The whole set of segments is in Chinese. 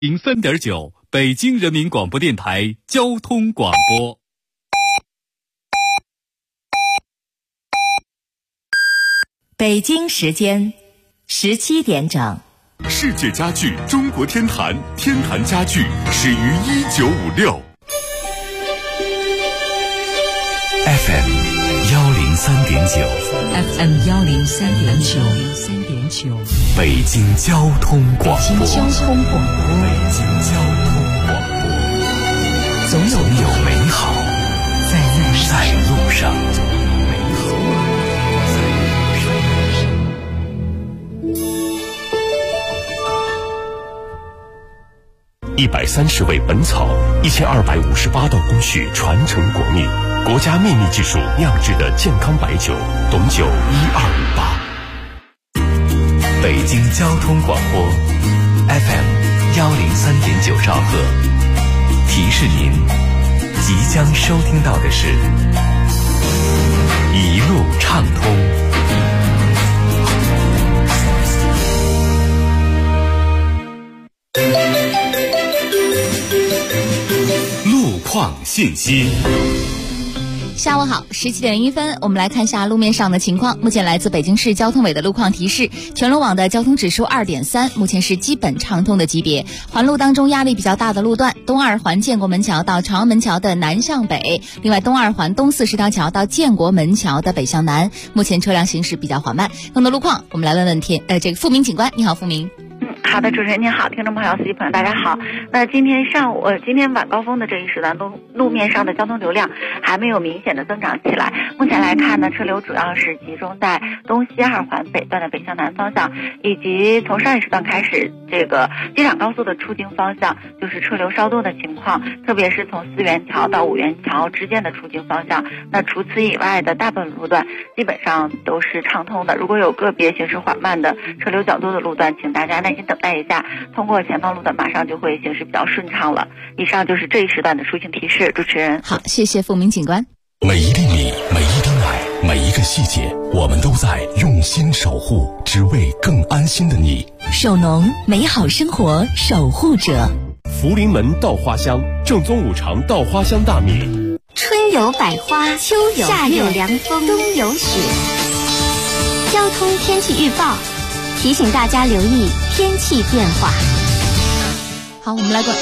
03.9北京人民广播电台交通广播。 北京时间17点整。 世界家具中国天坛，天坛家具始于1956。 FM 103.9 FM 103.9 北京交通广播。 北京交通广播。 总有美好在路上。130味本草，1258道工序传承国秘，国家秘密技术酿制的健康白酒，董酒1258。北京交通广播 FM 103.9兆赫，提示您即将收听到的是一路畅通。 路况信息。 下午好，17点01分，我们来看一下路面上的情况。目前来自北京市交通委的路况提示，全路网的交通指数2.3，目前是基本畅通的级别。环路当中压力比较大的路段，东二环建国门桥到朝阳门桥的南向北，另外东二环东四十条桥到建国门桥的北向南，目前车辆行驶比较缓慢。更多路况，我们来问问付明警官。你好，付明。 好的，主持人您好，听众朋友、司机朋友大家好。那今天晚高峰的这一时段，路面上的交通流量还没有明显的增长起来。目前来看呢，车流主要是集中在东西二环北段的北向南方向，以及从上一时段开始，这个机场高速的出京方向就是车流稍多的情况，特别是从四元桥到五元桥之间的出京方向。那除此以外的大部分路段基本上都是畅通的。如果有个别行驶缓慢的车流较多的路段，请大家耐心等待一下，通过前方路段马上就会行驶比较顺畅了。以上就是这一时段的出行提示，主持人。 好，谢谢付明警官。 每一粒米，每一吨爱，每一个细节，我们都在用心守护，只为更安心的你。 首农，美好生活守护者。 福临门稻花香，正宗五常稻花香大米。 春有百花，秋有夏有凉风，冬有雪。交通天气预报提醒大家留意天气变化。 好，我们来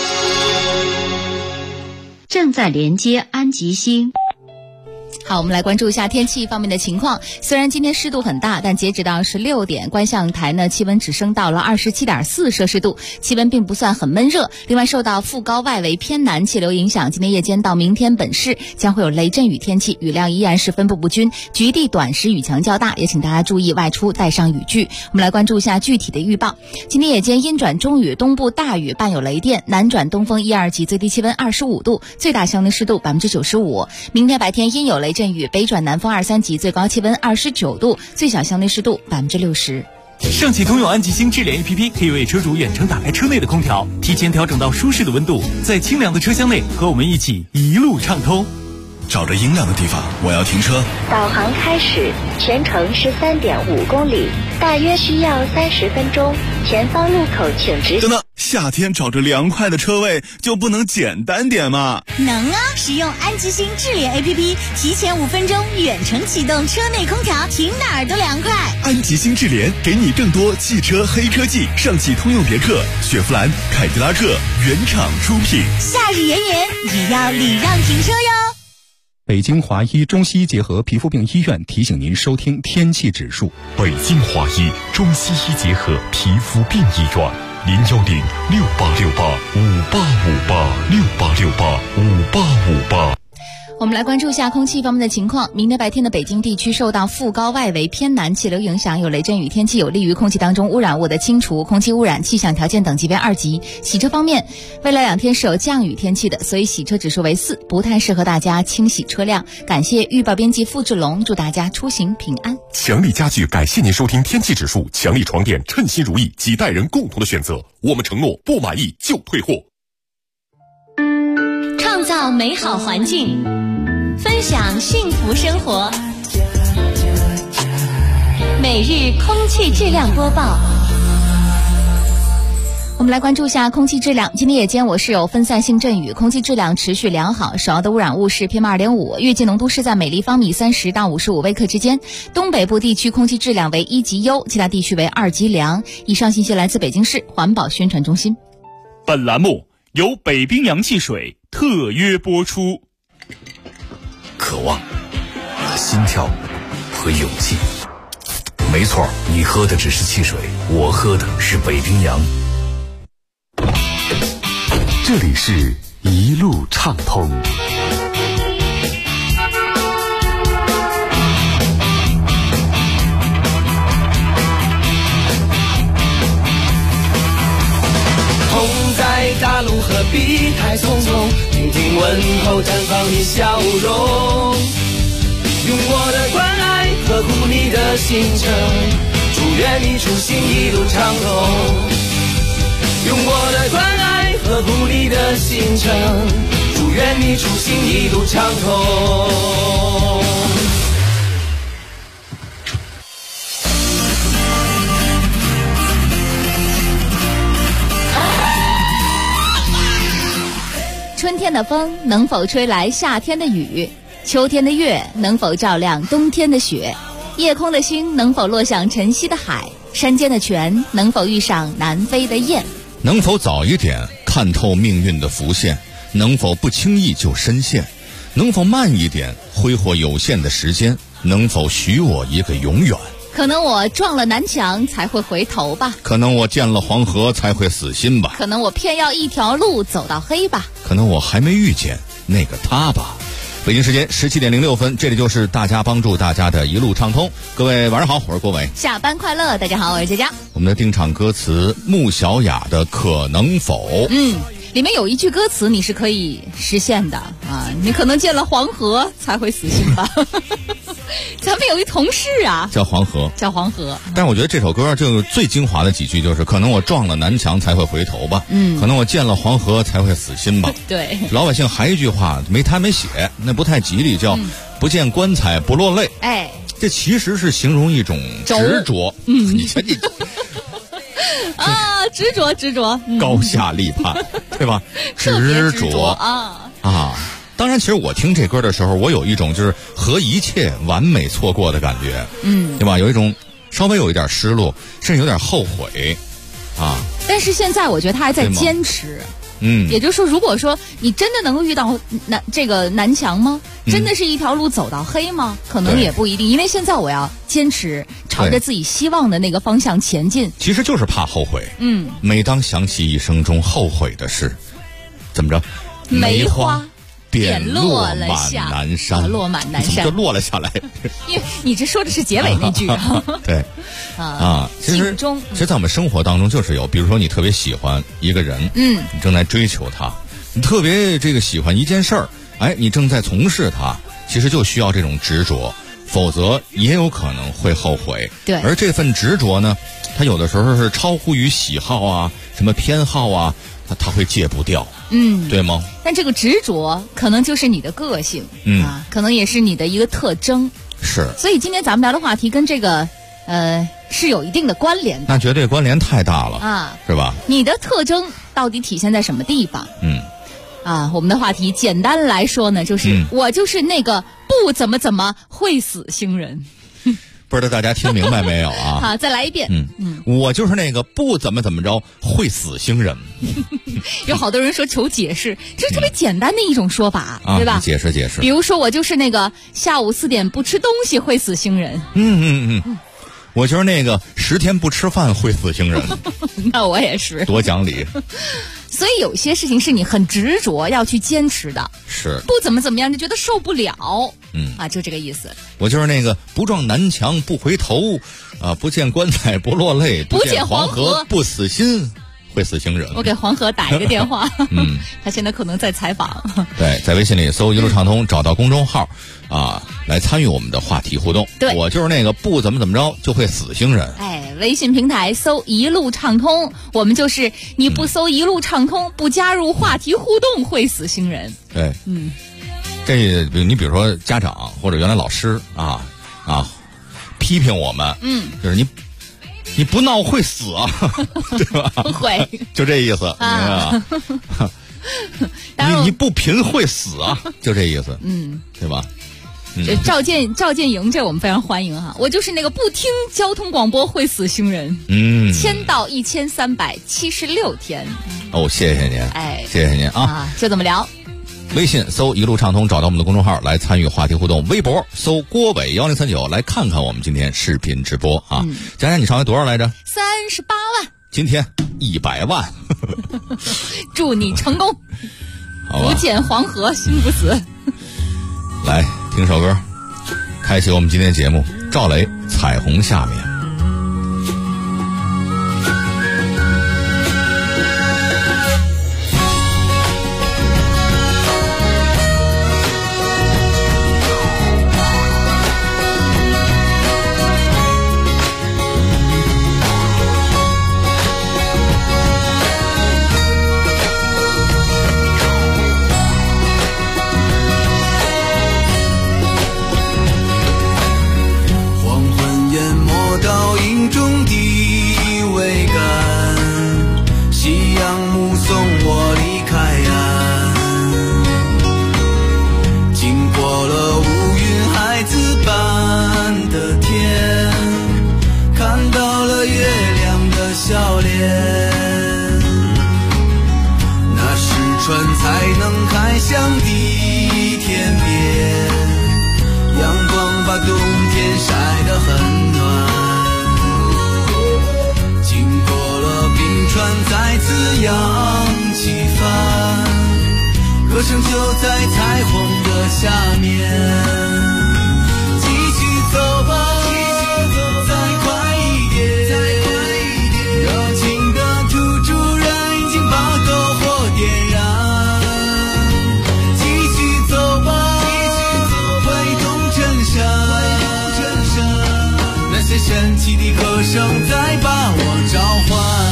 正在连接安吉星。 好，我们来关注一下天气方面的情况。虽然今天湿度很大，但截止到16点，观象台呢气温只升到了27.4摄氏度，气温并不算很闷热。另外，受到副高外围偏南气流影响，今天夜间到明天本市将会有雷阵雨天气，雨量依然是分布不均，局地短时雨强较大，也请大家注意外出带上雨具。我们来关注一下具体的预报。今天夜间阴转中雨，东部大雨伴有雷电，南转东风1、2级，最低气温25度，最大相对湿度95%。明天白天阴有雷阵雨，北转南风2、3级，最高气温29度，最小相对湿度60%。 上汽通用安吉星智联 APP 可以为车主远程打开车内的空调，提前调整到舒适的温度，在清凉的车厢内和我们一起一路畅通。 找着阴凉的地方，我要停车。 导航开始，全程是3.5公里，大约需要30分钟。前方路口请直。 等等，夏天找着凉快的车位就不能简单点吗？ 能啊！使用安吉星智联 APP， 提前5分钟远程启动车内空调，停哪儿都凉快。 安吉星智联给你更多汽车黑科技，上汽通用别克、雪佛兰、凯迪拉克原厂出品。 夏日炎炎也要礼让停车哟。 北京华医中西医结合皮肤病医院提醒您收听天气指数。 北京华医中西医结合皮肤病医院，010-6868-5858，6868-5858。 我们来关注一下空气方面的情况。明天白天的北京地区受到副高外围偏南气流影响，有雷阵雨天气，有利于空气当中污染物的清除，空气污染气象条件等级为2级。洗车方面，未来2天是有降雨天气的，所以洗车指数为4，不太适合大家清洗车辆。感谢预报编辑付志龙，祝大家出行平安。 强力家具感谢您收听天气指数，强力床垫称心如意，几代人共同的选择，我们承诺不满意就退货。 创造美好环境，分享幸福生活。每日空气质量播报。 我们来关注一下空气质量。今天夜间我市有分散性阵雨，空气质量持续良好，首要的污染物是 PM2.5， 预计浓度是在每立方米30到55微克之间。东北部地区空气质量为1级优，其他地区为2级良。以上信息来自北京市环保宣传中心。 本栏目由北冰洋汽水特约播出。 渴望、心跳和勇气。没错，你喝的只是汽水，我喝的是北冰洋。 这里是一路畅通。 同在大陆何必太匆匆，听听问候，绽放你笑容，用我的关爱呵护你的行程，祝愿你出行一路畅通。用我的关爱呵护你的行程，祝愿你出行一路畅通。 春天的风能否吹来夏天的雨？秋天的月能否照亮冬天的雪？夜空的星能否落向晨曦的海？山间的泉能否遇上南飞的雁？ 能否早一点看透命运的浮现？能否不轻易就深陷？能否慢一点挥霍有限的时间？能否许我一个永远？ 可能我撞了南墙才会回头吧， 可能我见了黄河才会死心吧， 可能我偏要一条路走到黑吧， 可能我还没遇见那个他吧。北京时间17点06分，这里就是大家帮助大家的一路畅通。各位晚上好，我是郭伟。 下班快乐，大家好，我是佳佳。 我们的定场歌词穆小雅的可能否， 里面有一句歌词你是可以实现的啊，你可能见了黄河才会死心吧。咱们有一同事啊， 叫黄河，但是我觉得这首歌就最精华的几句就是可能我撞了南墙才会回头吧，可能我见了黄河才会死心吧。 对， 老百姓还一句话没谈没写，那不太吉利，叫不见棺材不落泪。 哎， 这其实是形容一种执着。你瞧你啊，执着， 高下立判，对吧？执着啊。当然，其实我听这歌的时候，我有一种就是和一切完美错过的感觉，对吧？有一种稍微有一点失落，甚至有点后悔，啊。 但是现在我觉得他还在坚持，也就是说，如果说你真的能够遇到这个南墙吗？真的是一条路走到黑吗？可能也不一定，因为现在我要坚持朝着自己希望的那个方向前进。 其实就是怕后悔。每当想起一生中后悔的事，怎么着？ 梅花便落满南山， 落满南山就落了下来。 因为你这说的是结尾那句对其实在我们生活当中就是有，比如说你特别喜欢一个人，你正在追求他，你特别这个喜欢一件事儿，哎，你正在从事它，其实就需要这种执着，否则也有可能会后悔。 对， 而这份执着呢，它有的时候是超乎于喜好啊，什么偏好啊，它会戒不掉，对吗？ 但这个执着可能就是你的个性，可能也是你的一个特征。 是。 所以今天咱们聊的话题跟这个是有一定的关联的。 那绝对关联太大了啊，是吧？ 你的特征到底体现在什么地方？我们的话题简单来说呢，就是我就是那个不怎么会死星人。 不知道大家听明白没有啊？ 好，再来一遍。 我就是那个不怎么着会死星人。 有好多人说求解释，这是特别简单的一种说法，对吧？ 解释。 比如说，我就是那个下午4点不吃东西会死星人。 我就是那个10天不吃饭会死星人。 那我也是， 多讲理。 所以有些事情是你很执着要去坚持的， 是不怎么样就觉得受不了，就这个意思。 我就是那个不撞南墙不回头，不见棺材不落泪，不见黄河不死心，会死星人。 我给黄河打一个电话，他现在可能在采访。 对，在微信里搜一路畅通，找到公众号来参与我们的话题互动。 对， 我就是那个不怎么着就会死星人。 微信平台搜一路畅通，我们就是你不搜一路畅通，不加入话题互动会死星人。 对，这你比如说家长或者原来老师批评我们，就是你不闹会死啊，对吧？ 会， 就这意思，啊。你不贫会死啊，就这意思，对吧？ 这赵建营，这我们非常欢迎哈。我就是那个不听交通广播会死星人。签到1376天。 哦，谢谢您，谢谢您啊。 就这么聊。 微信搜一路畅通，找到我们的公众号来参与话题互动。微博搜郭伟1039来看看我们今天视频直播啊。佳佳，你上回多少来着？38 万。 今天100万。 祝你成功。不见黄河心不死。 来听首歌，开启我们今天节目。赵雷《彩虹下面》。 歌声就在彩虹的下面，继续走吧，再快一点，热情的土著人已经把篝火点燃，继续走吧，挥动衬衫，那些神奇的歌声在把我召唤。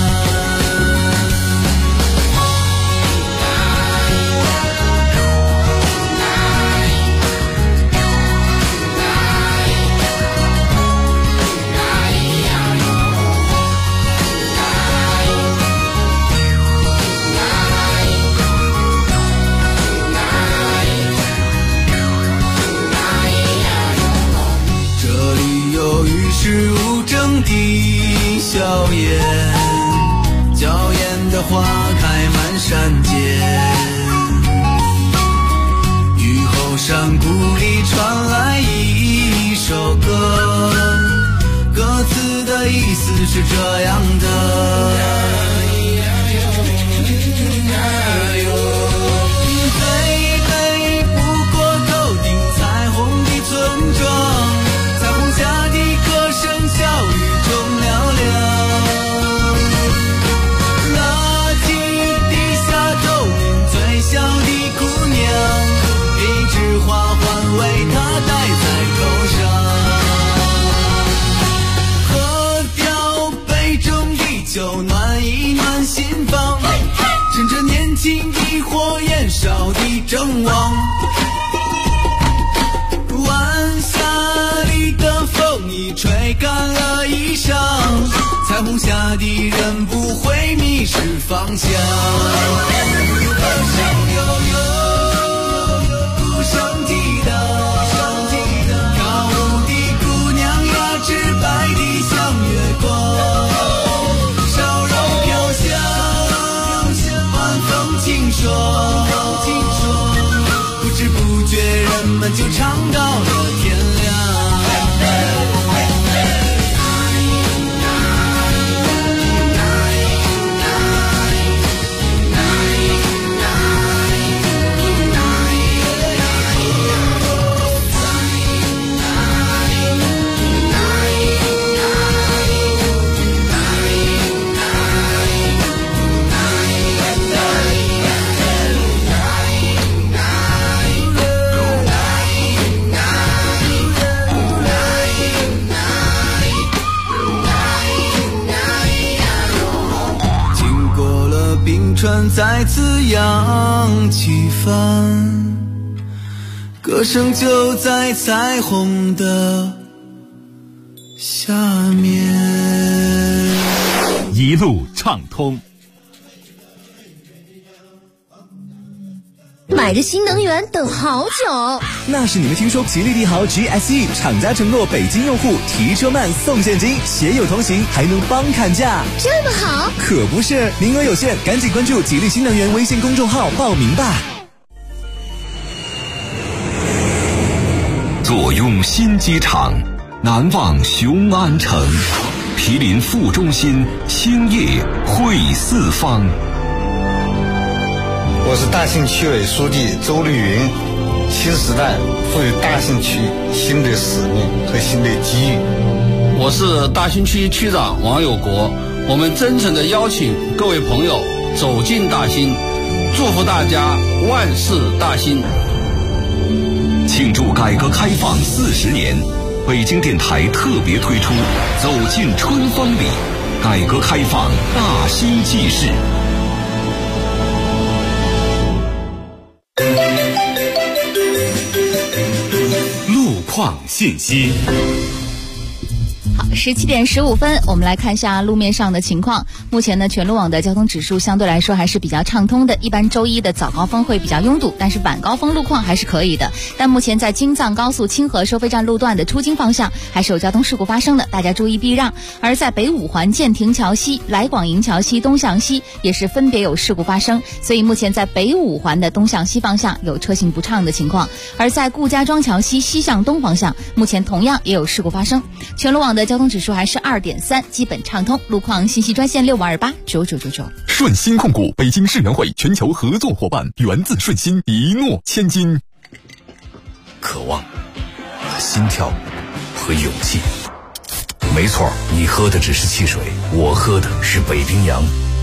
是无争的硝烟，娇艳的花开满山间，雨后山谷里传来一首歌，歌词的意思是这样的，最美不过头顶彩虹的村庄，彩虹下的歌声笑语中嘹亮，垃圾地下透明最小的姑娘，一枝花环为她戴在头上，喝掉杯中的酒暖一暖心房，趁着年轻的火焰烧的正旺，晚霞里的风已吹干了衣裳，彩虹下的人不会迷失方向，歌声悠悠，鼓声激荡，跳舞的姑娘呀，直白的像月光，烧肉飘香，晚风轻爽，不知不觉人们就唱到了天亮。船再次扬起帆，歌声就在彩虹的下面一路畅通。 买着新能源等好久， 那是你们听说吉利帝豪 GSE 厂家承诺北京用户提车慢送现金，携友同行还能帮砍价， 这么好？ 可不是，名额有限，赶紧关注吉利新能源微信公众号报名吧。 坐拥新机场，难忘雄安城，毗邻副中心，兴业汇四方。 我是大兴区委书记周绿云，新时代赋予大兴区新的使命和新的机遇。 我是大兴区区长王有国，我们真诚地邀请各位朋友走进大兴，祝福大家万事大兴。 庆祝改革开放40年，北京电台特别推出走进春风里，改革开放大兴纪事。 路况信息。 好，17点15分，我们来看一下路面上的情况。目前呢，全路网的交通指数相对来说还是比较畅通的。一般周一的早高峰会比较拥堵，但是晚高峰路况还是可以的。但目前在京藏高速清河收费站路段的出京方向还是有交通事故发生的，大家注意避让。而在北五环建亭桥西、来广营桥西东向西也是分别有事故发生，所以目前在北五环的东向西方向有车行不畅的情况。而在顾家庄桥西西向东方向，目前同样也有事故发生。全路网的交通指数还是2.3，基本畅通。路况信息专线65289999。 顺心控股北京世园会全球合作伙伴，源自顺心，一诺千金。 渴望和心跳和勇气，没错，你喝的只是汽水，我喝的是北冰洋。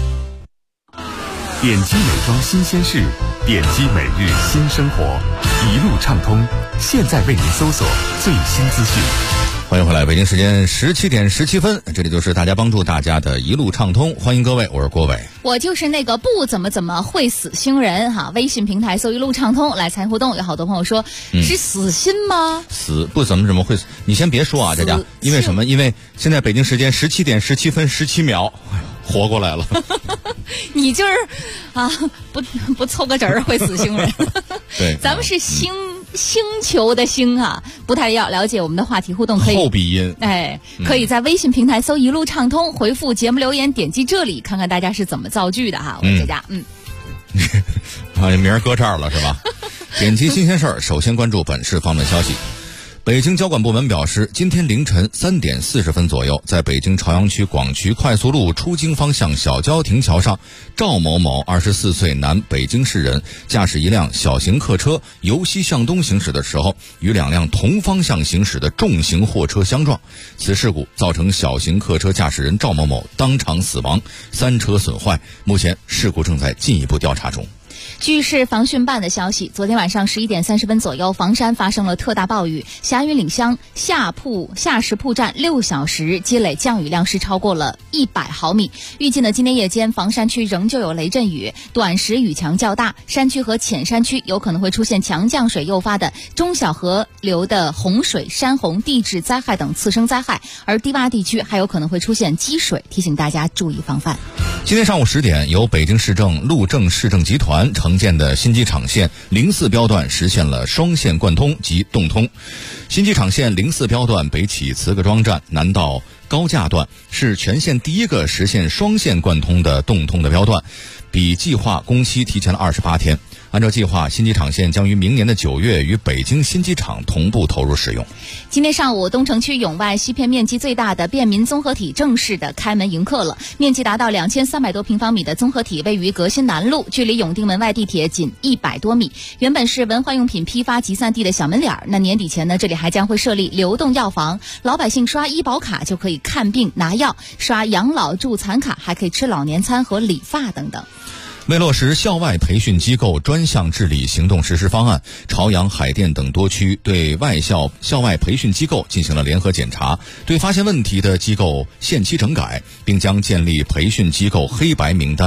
点击美妆新鲜事，点击每日新生活，一路畅通。现在为您搜索最新资讯。 欢迎回来，北京时间17点17分，这里就是大家帮助大家的一路畅通，欢迎各位，我是郭伟。 我就是那个不怎么会死星人哈。微信平台搜一路畅通来参与互动，有好多朋友说，是死心吗？ 死不怎么会死，你先别说啊，佳佳，因为什么？因为现在北京时间17点17分17秒，活过来了。 你就是啊，不凑个整儿会死星人。 对， 咱们是星球的星啊，不太要了解我们的话题互动可以后鼻音， 可以在微信平台搜一路畅通，回复节目留言，点击这里看看大家是怎么造句的哈。我们佳佳， 啊，名儿搁这儿了是吧？点击新鲜事儿，首先关注本市方面消息。北京交管部门表示，今天凌晨3点40分左右，在北京朝阳区广渠快速路出京方向小交亭桥上，赵某某24岁男北京市人驾驶一辆小型客车由西向东行驶的时候，与2辆同方向行驶的重型货车相撞。此事故造成小型客车驾驶人赵某某当场死亡，3车损坏。目前事故正在进一步调查中。 据市防汛办的消息，昨天晚上11点30分左右，房山发生了特大暴雨，霞云岭乡下石铺站6小时积累降雨量是超过了100毫米。预计呢，今天夜间房山区仍旧有雷阵雨，短时雨强较大，山区和浅山区有可能会出现强降水诱发的中小河流的洪水、山洪、地质灾害等次生灾害，而低洼地区还有可能会出现积水，提醒大家注意防范。 今天上午10点，由北京市政路政市政集团承建的新机场线04标段实现了双线贯通及动通。新机场线04标段北起慈各庄站南到高架段是全线第一个实现双线贯通的动通的标段，比计划工期提前了28天。按照计划，新机场线将于明年的9月与北京新机场同步投入使用。 今天上午，东城区永外西片面积最大的便民综合体正式的开门迎客了。面积达到2300多平方米的综合体位于革新南路，距离永定门外地铁仅100多米。原本是文化用品批发集散地的小门脸儿，那年底前呢，这里还将会设立流动药房，老百姓刷医保卡就可以看病拿药，刷养老助残卡还可以吃老年餐和理发等等。 为落实校外培训机构专项治理行动实施方案，朝阳、海淀等多区对校外培训机构进行了联合检查，对发现问题的机构限期整改，并将建立培训机构黑白名单。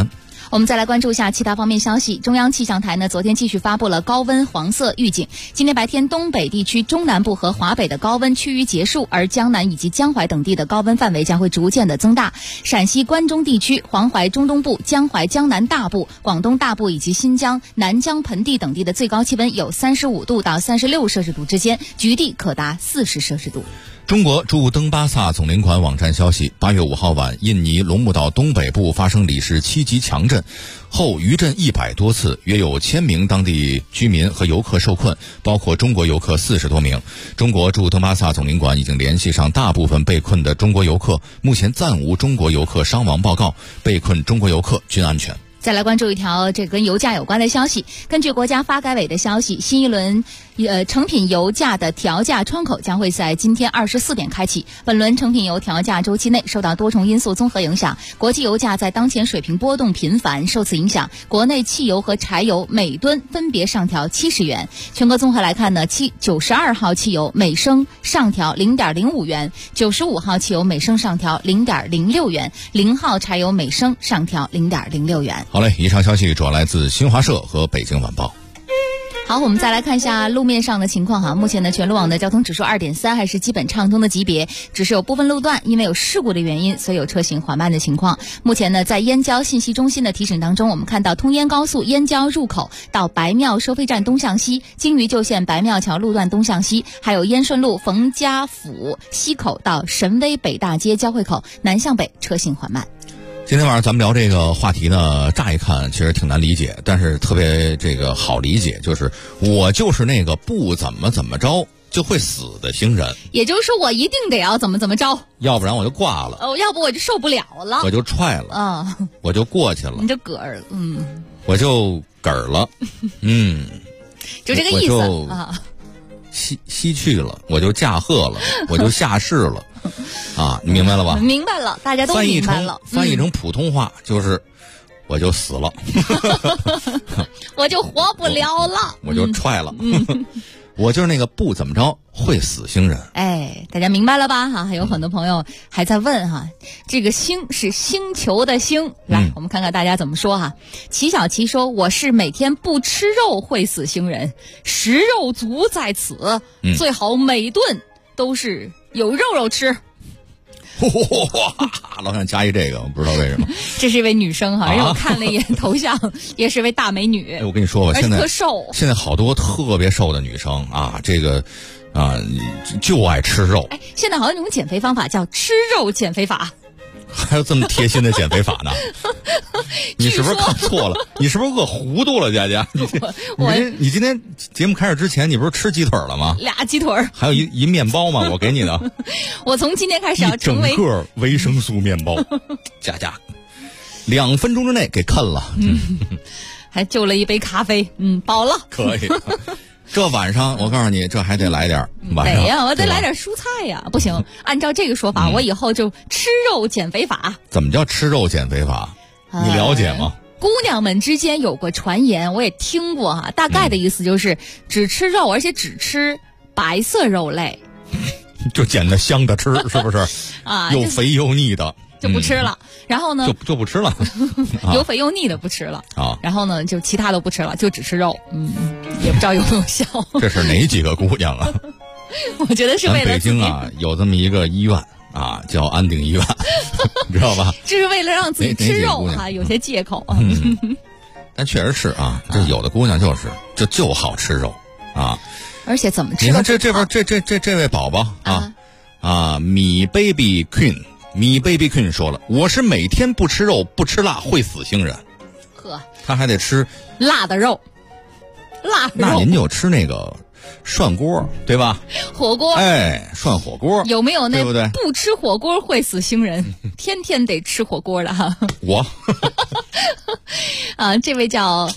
我们再来关注一下其他方面消息。中央气象台呢，昨天继续发布了高温黄色预警。今天白天，东北地区、中南部和华北的高温趋于结束，而江南以及江淮等地的高温范围将会逐渐的增大。陕西关中地区、黄淮中东部、江淮江南大部、广东大部以及新疆、南疆盆地等地的最高气温有35度到36摄氏度之间，局地可达40摄氏度。 中国驻登巴萨总领馆网站消息，8月5号晚，印尼龙目岛东北部发生里氏7级强震后余震100多次，约有1000名当地居民和游客受困，包括中国游客40多名。中国驻登巴萨总领馆已经联系上大部分被困的中国游客，目前暂无中国游客伤亡报告，被困中国游客均安全。 再来关注一条这跟油价有关的消息。根据国家发改委的消息，新一轮成品油价的调价窗口将会在今天24点开启。本轮成品油调价周期内，受到多重因素综合影响，国际油价在当前水平波动频繁。受此影响，国内汽油和柴油每吨分别上调70元。全国综合来看呢，92号汽油每升上调0.05元，95号汽油每升上调0.06元，0号柴油每升上调0.06元。 好嘞，以上消息主要来自新华社和北京晚报。 好，我们再来看一下路面上的情况哈。目前呢，全路网的交通指数2.3，还是基本畅通的级别，只是有部分路段因为有事故的原因，所以有车行缓慢的情况。目前呢，在燕郊信息中心的提醒当中，我们看到通燕高速燕郊入口到白庙收费站东向西，京渝旧线白庙桥路段东向西，还有燕顺路冯家府西口到神威北大街交汇口南向北车行缓慢。 今天晚上咱们聊这个话题呢，乍一看其实挺难理解，但是特别这个好理解，就是我就是那个不怎么着就会死的星人， 也就是说我一定得要怎么着， 要不然我就挂了， 要不我就受不了了， 我就踹了，我就过去了， 你就嗝儿， 我就嗝儿了， 就这个意思啊。 西去了，我就驾鹤了，我就下世了，啊，你明白了吧？ 明白了，大家都明白了。 翻译成普通话就是我就死了， 我就活不了了， 我就踹了，我就是那个不怎么着会死星人。 哎，大家明白了吧？哈，还有很多朋友还在问哈，这个星是星球的星，来，我们看看大家怎么说哈。齐小琪说：“我是每天不吃肉会死星人，食肉族在此，最好每顿都是有肉吃。” 老想加一这个，我不知道为什么。 这是一位女生哈，让我看了一眼头像，也是一位大美女。 哎，我跟你说吧，现在特瘦， 现在好多特别瘦的女生啊，这个啊就爱吃肉。 哎，现在好像有种减肥方法叫吃肉减肥法。 还有这么贴心的减肥法呢？你是不是看错了？你是不是饿糊涂了，佳佳？你今天节目开始之前，你不是吃鸡腿了吗 ？2鸡腿， 还有一面包吗？我给你的。 我从今天开始要成为整个维生素面包，佳佳，2分钟之内给啃了。 还就了一杯咖啡，饱了。 可以。这晚上我告诉你，这还得来点晚上。 得呀，我得来点蔬菜呀！不行，按照这个说法，我以后就吃肉减肥法。 怎么叫吃肉减肥法？你了解吗？ 姑娘们之间有过传言，我也听过哈。大概的意思就是只吃肉，而且只吃白色肉类， 就捡的香的吃，是不是？ 啊， 又肥又腻的。 就不吃了，然后呢？ 就不吃了， 有肥又腻的不吃了啊。 然后呢，就其他都不吃了，就只吃肉。也不知道有没有效。 这是哪几个姑娘啊？ 我觉得是为了北京啊，有这么一个医院啊，叫安定医院，你知道吧？ 这是为了让自己吃肉啊，有些借口。 但确实是啊，这有的姑娘就好吃肉啊。 而且怎么吃？ 你看这边这位宝宝啊，米 baby queen 说了，我是每天不吃肉不吃辣会死星人。 呵， 他还得吃辣的肉， 那您就吃那个涮锅，对吧？ 火锅， 哎，涮火锅有没有那对不对？ 不吃火锅会死星人，天天得吃火锅的哈。 我啊，这位叫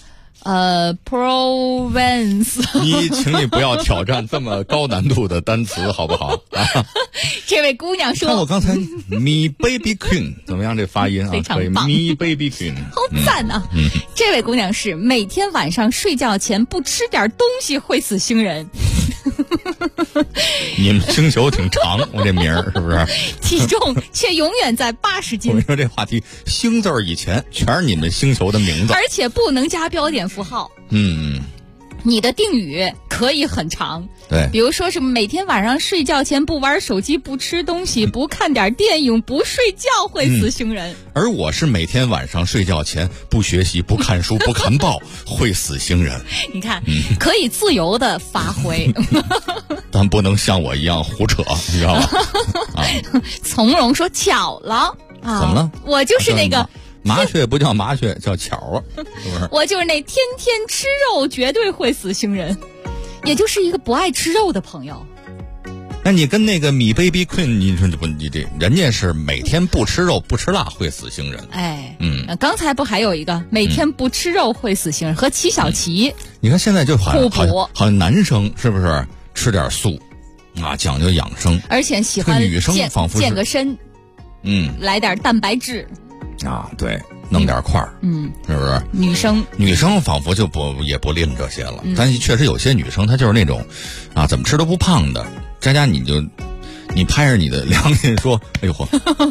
Provence， 请你不要挑战这么高难度的单词，好不好？啊， 这位姑娘说， 看我刚才 Me Baby Queen 怎么样？这发音啊， 非常棒 ，Me Baby Queen， 好赞啊！这位姑娘是每天晚上睡觉前不吃点东西会死星人。 你们星球挺长，我这名儿是不是？ 体重却永远在80斤。 我跟你说这话题，星字儿以前全是你们星球的名字， 而且不能加标点符号。你的定语可以很长， 对， 比如说什么每天晚上睡觉前不玩手机、不吃东西、不看点电影、不睡觉会死星人。 而我是每天晚上睡觉前不学习、不看书、不看报会死星人。 你看，可以自由的发挥， 但不能像我一样胡扯，你知道吧？ 从容说巧了啊， 怎么了？ 我就是那个。 麻雀不叫麻雀，叫巧啊，是不是？ 我就是那天天吃肉绝对会死星人，也就是一个不爱吃肉的朋友。 那你跟那个米 baby queen， 你说不，你这人家是每天不吃肉不吃辣会死星人。 刚才不还有一个每天不吃肉会死星人和齐小琪。 你看现在就好像男生是不是吃点素啊，讲究养生， 而且喜欢女生仿佛健个身，来点蛋白质。 啊，对，弄点块儿，是不是？女生仿佛就也不吝这些了，但确实有些女生她就是那种，啊，怎么吃都不胖的。佳佳，你拍着你的良心说，哎呦呵，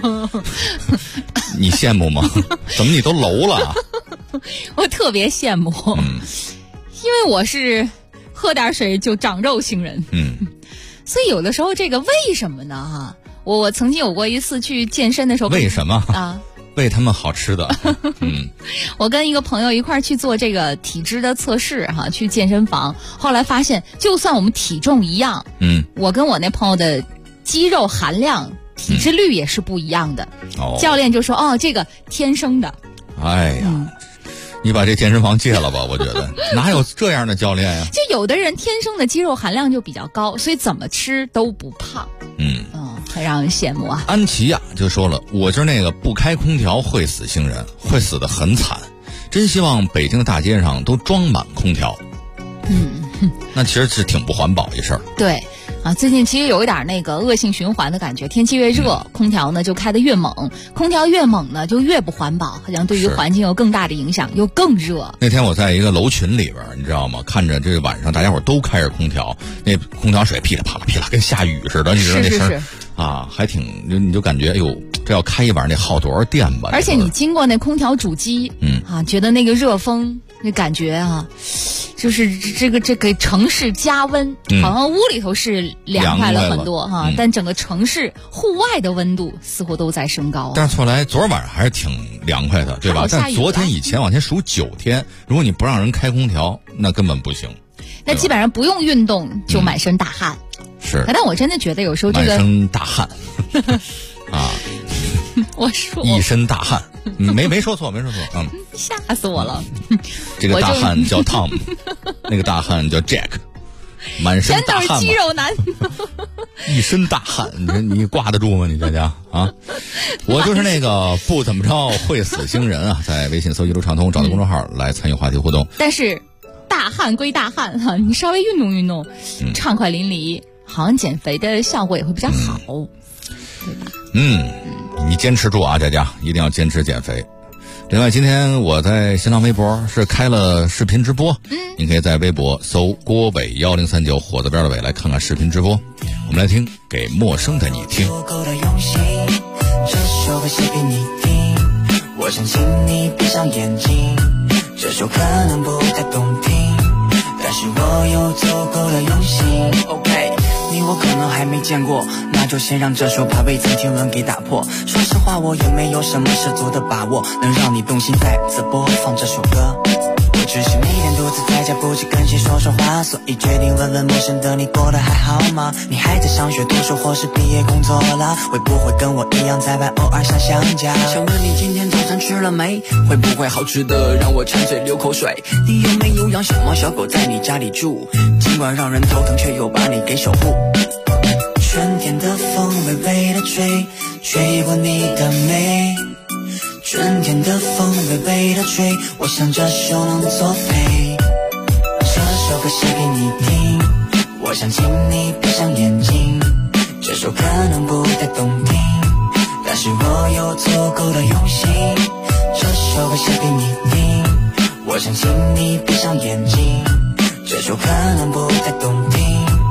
你羡慕吗？怎么你都楼了？ 我特别羡慕，因为我是喝点水就长肉星人，所以有的时候这个为什么呢？哈，我曾经有过一次去健身的时候， 为什么啊？喂他们好吃的， 我跟一个朋友一块儿去做这个体脂的测试哈，去健身房，后来发现，就算我们体重一样，我跟我那朋友的肌肉含量、体脂率也是不一样的。教练就说：“这个天生的。” 哎呀，你把这健身房戒了吧，我觉得哪有这样的教练呀？ 就有的人天生的肌肉含量就比较高，所以怎么吃都不胖。很让人羡慕啊！ 安琪呀就说了，我就是那个不开空调会死星人，会死得很惨。真希望北京的大街上都装满空调。那其实是挺不环保一事儿。 对啊，最近其实有一点那个恶性循环的感觉，天气越热，空调呢就开得越猛，空调越猛呢就越不环保，好像对于环境有更大的影响，又更热。 那天我在一个楼群里边，你知道吗？看着这晚上大家伙都开着空调，那空调水噼里啪啦噼里啪啦，跟下雨似的，你知道那声啊，还挺你就感觉哎呦，这要开一晚上得耗多少电吧？ 而且你经过那空调主机，觉得那个热风，那感觉啊，就是这个城市加温，好像屋里头是凉快了很多哈，但整个城市户外的温度似乎都在升高。 但是后来昨晚上还是挺凉快的，对吧？但昨天以前往前数9天，如果你不让人开空调，那根本不行。 那基本上不用运动就满身大汗。 是， 但我真的觉得有时候这个满身大汗啊， 我说一身大汗，没说错， 吓死我了。 这个大汉叫 Tom， 那个大汉叫 Jack， 满身大汗， 全都是肌肉男， 一身大汗，你挂得住吗？你佳佳啊，我就是那个不怎么着会死星人啊，在微信搜一路畅通，找到公众号来参与话题互动。 但是大汗归大汗哈，你稍微运动运动，畅快淋漓。好像减肥的效果也会比较好，对吧？ 你坚持住啊，佳佳，一定要坚持减肥。另外，今天我在新浪微博是开了视频直播，你可以在微博搜郭伟1039火字边的伟来看看视频直播。我们来听《给陌生的你听》。 这首歌写给你听，我相信你闭上眼睛，这首可能不太动听，但是我有足够的用心。 OK， 你我可能还没见过，那就先让这首怕未曾听闻给打破。说实话，我也没有什么十足的把握能让你动心再次播放这首歌。我只是每天独自在家不知跟谁说说话，所以决定问问陌生的你过得还好吗？你还在上学读书或是毕业工作了？会不会跟我一样在外偶尔想想家？想问你今天早餐吃了没？会不会好吃的让我馋嘴流口水？你有没有养小猫小狗在你家里住？尽管让人头疼却又把你给守护。春天的风微微的吹，吹过你的眉。春天的风微微的吹，我想这首能作废。这首歌写给你听，我想请你闭上眼睛。这首可能不太动听，但是我有足够的用心。这首歌写给你听，我想请你闭上眼睛。这首可能不太动听，但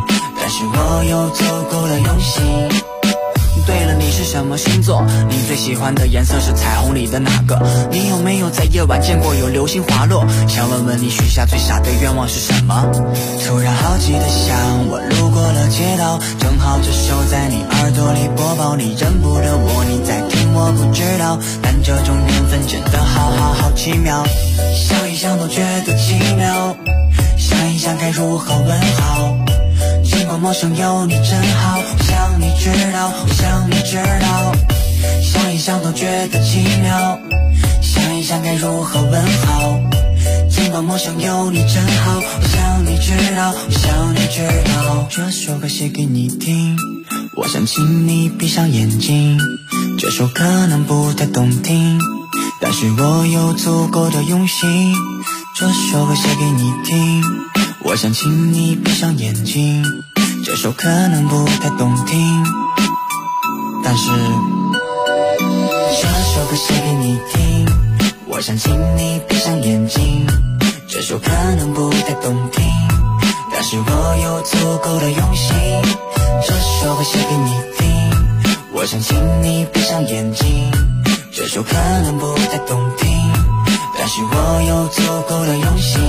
但是我有足够的用心。对了，你是什么星座？你最喜欢的颜色是彩虹里的哪个？你有没有在夜晚见过有流星滑落？想问问你许下最傻的愿望是什么？突然好奇的想，我路过了街道，正好这首在你耳朵里播报，你认不得我，你在听我不知道，但这种缘分真的好奇妙，想一想都觉得奇妙，想一想该如何问好，尽管陌生有你真好，我想你知道，我想你知道，想一想都觉得奇妙，想一想该如何问好，尽管陌生有你真好，我想你知道，我想你知道。这首歌写给你听，我想请你闭上眼睛，这首可能不太动听，但是我有足够的用心。这首歌写给你听，我想请你闭上眼睛，这首可能不太动听，但是这首歌写给你听，我想请你闭上眼睛，这首可能不太动听，但是我有足够的用心。这首歌写给你听，我想请你闭上眼睛，这首可能不太动听，但是我有足够的用心。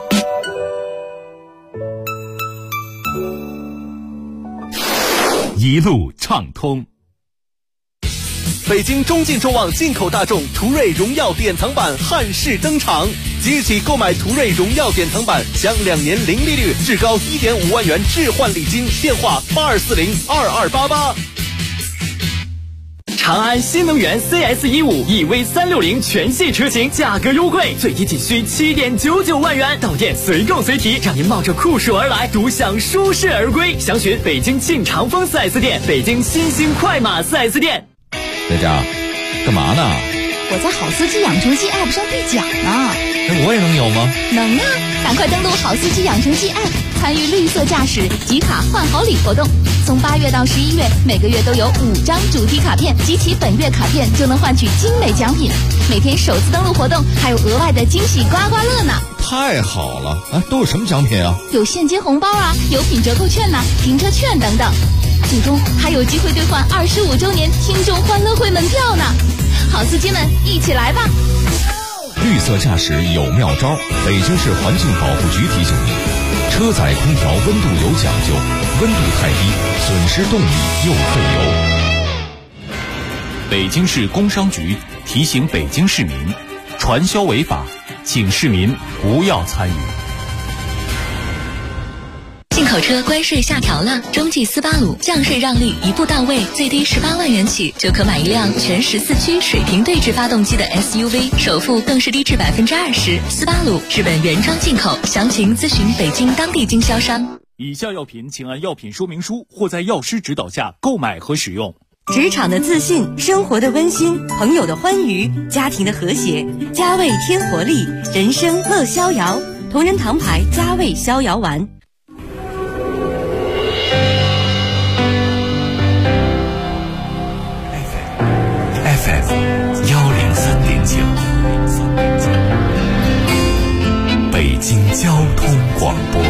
一路畅通。 北京中进众旺进口大众途锐荣耀典藏版汉式登场，即日起购买途锐荣耀典藏版，享2年零利率，至高1.5万元置换礼金。电话82402288。 长安新能源 CS15 EV360全系车型价格优惠，最低仅需7.99万元，到店随购随提，让您冒着酷暑而来，独享舒适而归。详询北京庆长丰 4S 店、北京新兴快马 4S 店。 在家干嘛呢？ 我在好司机养成记 App 上兑奖呢。 那我也能有吗？ 能啊！赶快登录好司机养成记 App， 参与绿色驾驶集卡换好礼活动。从8月到11月，每个月都有5张主题卡片，集齐本月卡片就能换取精美奖品。每天首次登录活动还有额外的惊喜刮刮乐呢！ 太好了！啊，都有什么奖品啊？ 有现金红包啊，有品折扣券呐、停车券等等。最终还有机会兑换25周年听众欢乐会门票呢！好司机们，一起来吧！ 绿色驾驶有妙招，北京市环境保护局提醒您：车载空调温度有讲究，温度太低，损失动力又费油。 北京市工商局提醒北京市民，传销违法，请市民不要参与。 进口车关税下调了，中继斯巴鲁降税让利一步到位，最低18万元起就可买一辆全14驱水平对置发动机的 SUV， 首付更是低至20%。斯巴鲁日本原装进口，详情咨询北京当地经销商。 以下药品请按药品说明书或在药师指导下购买和使用。 职场的自信，生活的温馨，朋友的欢愉，家庭的和谐，佳味添活力，人生乐逍遥。同仁堂牌佳味逍遥丸。 103.9，北京交通广播，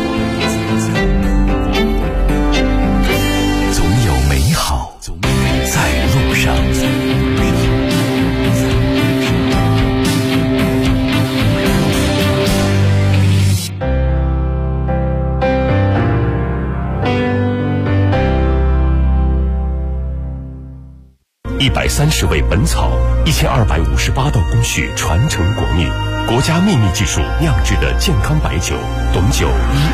总有美好在路上。130味本草，1258道工序传承国秘，国家秘密技术酿制的健康白酒，董酒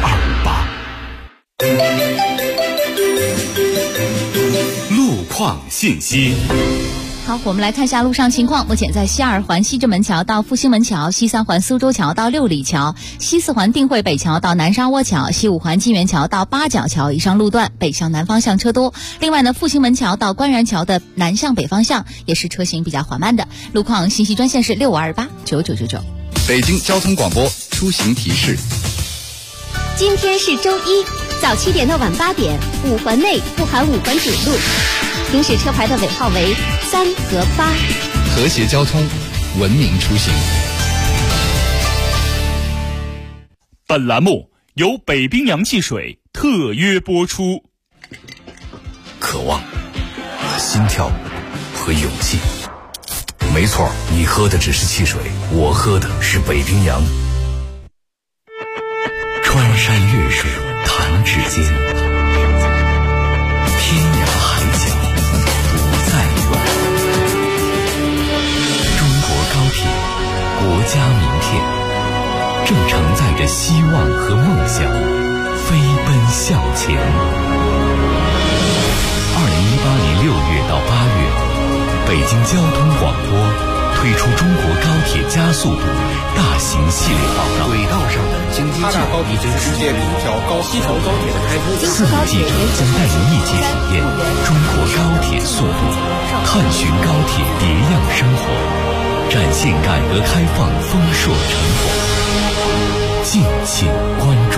1258。路况信息。 好，我们来看一下路上情况。目前在西2环西直门桥到复兴门桥、西3环苏州桥到六里桥、西4环定慧北桥到南沙窝桥、西5环金源桥到八角桥以上路段北向南方向车多。另外呢，复兴门桥到官园桥的南向北方向也是车行比较缓慢的。路况信息专线是65289999。 北京交通广播出行提示。 今天是周一，早7点到晚8点，5环内不含5环主路。行驶车牌的尾号为3和8。 和谐交通，文明出行。 本栏目由北冰洋汽水特约播出。 渴望、心跳和勇气。没错，你喝的只是汽水，我喝的是北冰洋。 穿山越水，弹指间，天涯海角不再远。中国高铁，国家名片，正承载着希望和梦想，飞奔向前。2018年6月到8月，北京交通广播推出中国高铁加速度大型系列报道。 轨道上的经济建设已经世界5条高速高铁的开通。 4路记者将带您一起体验中国高铁速度，探寻高铁别样生活，展现改革开放丰硕成果。敬请关注。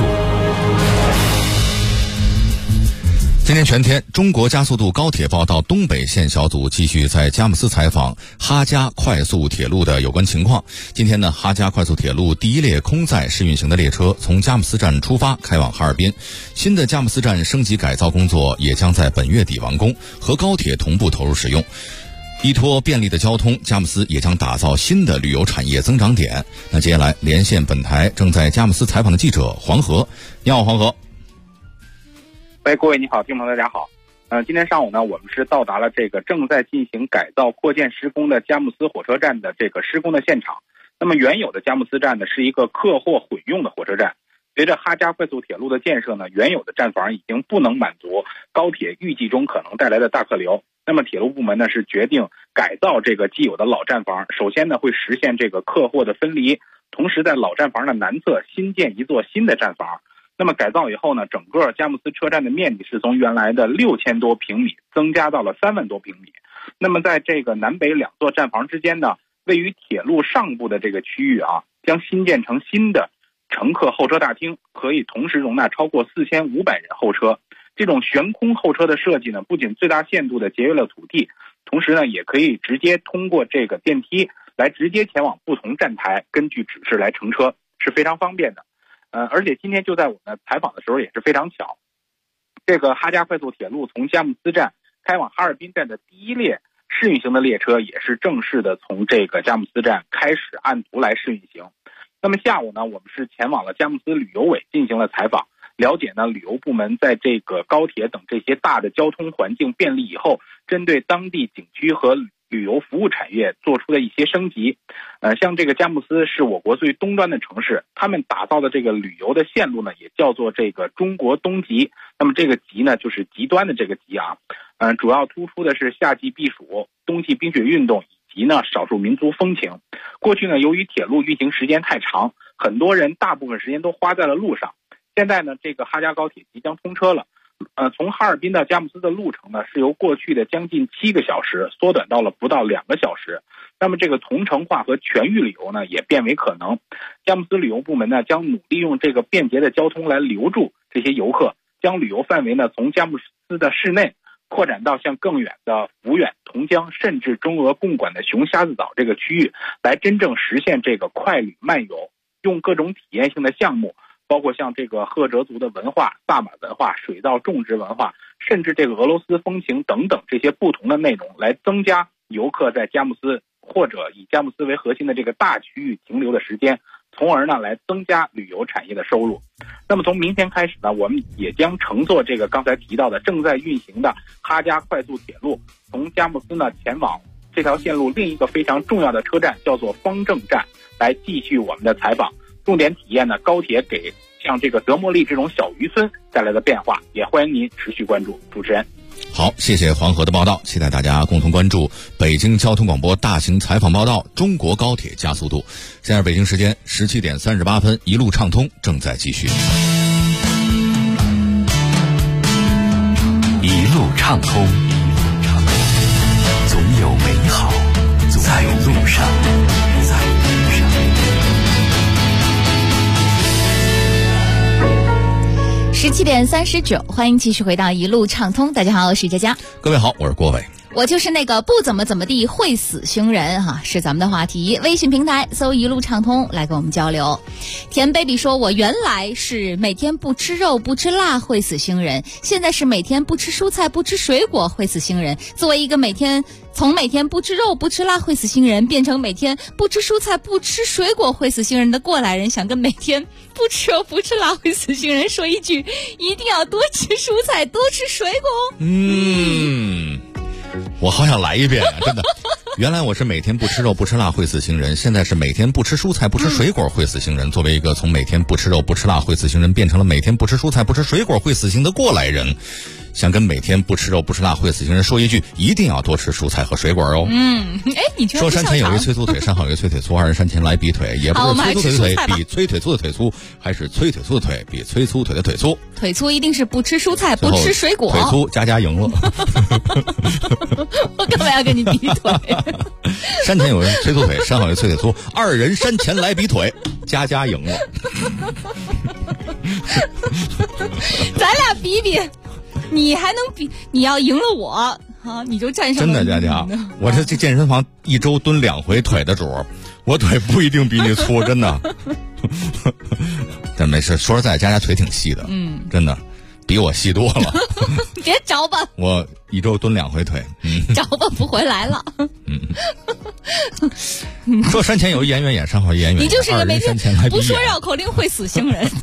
今天全天，中国加速度高铁报道东北线小组继续在佳木斯采访哈佳快速铁路的有关情况。今天呢，哈佳快速铁路第一列空载试运行的列车从佳木斯站出发，开往哈尔滨。新的佳木斯站升级改造工作也将在本月底完工，和高铁同步投入使用。依托便利的交通，佳木斯也将打造新的旅游产业增长点。那接下来连线本台正在佳木斯采访的记者黄河。你好，黄河。 喂，各位你好，听众朋友大家好。今天上午呢，我们是到达了这个正在进行改造扩建施工的佳木斯火车站的这个施工的现场。那么原有的佳木斯站呢，是一个客货混用的火车站。随着哈佳快速铁路的建设呢，原有的站房已经不能满足高铁预计中可能带来的大客流。那么铁路部门呢，是决定改造这个既有的老站房。首先呢，会实现这个客货的分离，同时在老站房的南侧新建一座新的站房。那么改造以后呢，整个佳木斯车站的面积是从原来的6000多平米增加到了3万多平米。那么在这个南北两座站房之间呢，位于铁路上部的这个区域将新建成新的乘客候车大厅，可以同时容纳超过4500人候车。这种悬空候车的设计呢，不仅最大限度的节约了土地，同时呢，也可以直接通过这个电梯来直接前往不同站台，根据指示来乘车，是非常方便的。而且今天就在我们采访的时候也是非常巧，这个哈佳快速铁路从佳木斯站开往哈尔滨站的第一列试运行的列车也是正式的从这个佳木斯站开始按图来试运行。那么下午呢，我们是前往了佳木斯旅游委进行了采访，了解呢旅游部门在这个高铁等这些大的交通环境便利以后，针对当地景区和旅游服务产业做出的一些升级。像这个佳木斯是我国最东端的城市，他们打造的这个旅游的线路呢，也叫做这个中国东极。那么这个极呢，就是极端的这个极主要突出的是夏季避暑、冬季冰雪运动以及呢少数民族风情。过去呢，由于铁路运行时间太长，很多人大部分时间都花在了路上。现在呢，这个哈佳高铁即将通车了。从哈尔滨到佳木斯的路程呢，是由过去的将近7个小时缩短到了不到2个小时。那么这个同城化和全域旅游呢，也变为可能。佳木斯旅游部门呢，将努力用这个便捷的交通来留住这些游客，将旅游范围呢从佳木斯的市内扩展到像更远的抚远、同江，甚至中俄共管的熊瞎子岛这个区域，来真正实现这个快旅慢游，用各种体验性的项目，包括像这个赫哲族的文化、萨满文化、水稻种植文化，甚至这个俄罗斯风情等等这些不同的内容，来增加游客在佳木斯或者以佳木斯为核心的这个大区域停留的时间，从而呢来增加旅游产业的收入。那么从明天开始呢，我们也将乘坐这个刚才提到的正在运行的哈佳快速铁路，从佳木斯呢前往这条线路另一个非常重要的车站，叫做方正站，来继续我们的采访，重点体验呢高铁给像这个德莫利这种小渔村带来的变化，也欢迎您持续关注。主持人， 好，谢谢黄河的报道，期待大家共同关注北京交通广播大型采访报道中国高铁加速度。现在北京时间17点38分，一路畅通正在继续。 一路畅通，总有美好在路上。 17点39，欢迎继续回到一路畅通。大家好，我是佳佳。 各位好，我是郭伟。 我就是那个不怎么地会死星人哈，是咱们的话题。微信平台搜一路畅通来跟我们交流。田 baby 说，我原来是每天不吃肉不吃辣会死星人，现在是每天不吃蔬菜不吃水果会死星人。作为一个从每天不吃肉不吃辣会死星人变成每天不吃蔬菜不吃水果会死星人的过来人，想跟每天不吃肉不吃辣会死星人说一句，一定要多吃蔬菜多吃水果。 我好想来一遍啊，真的。原来我是每天不吃肉不吃辣会死星人，现在是每天不吃蔬菜不吃水果会死星人。作为一个从每天不吃肉不吃辣会死星人变成了每天不吃蔬菜不吃水果会死星的过来人，想跟每天不吃肉不吃辣会死星人说一句，一定要多吃蔬菜和水果哦。 你说山前有一催粗腿，山后有一催腿粗，二人山前来比腿，也不是催粗腿的腿比催腿粗的腿粗，还是催腿粗的腿比催粗腿的腿粗。 腿粗一定是不吃蔬菜不吃水果。 腿粗佳赢了。 我干嘛要跟你比腿？ 山前有人催粗腿，山后有催腿粗，二人山前来比腿，佳赢了。 咱俩比比，你还能比？你要赢了我啊，你就战胜了。 真的，佳，我这健身房一周蹲2回腿的主，我腿不一定比你粗，真的。但没事，说实在，佳腿挺细的，真的。比我细多了。 别找吧， 我一周蹲2回腿， 找吧不回来了。 说山前有一颜远眼，山后有一颜远眼， 你就是个每天不说绕口令会死星人。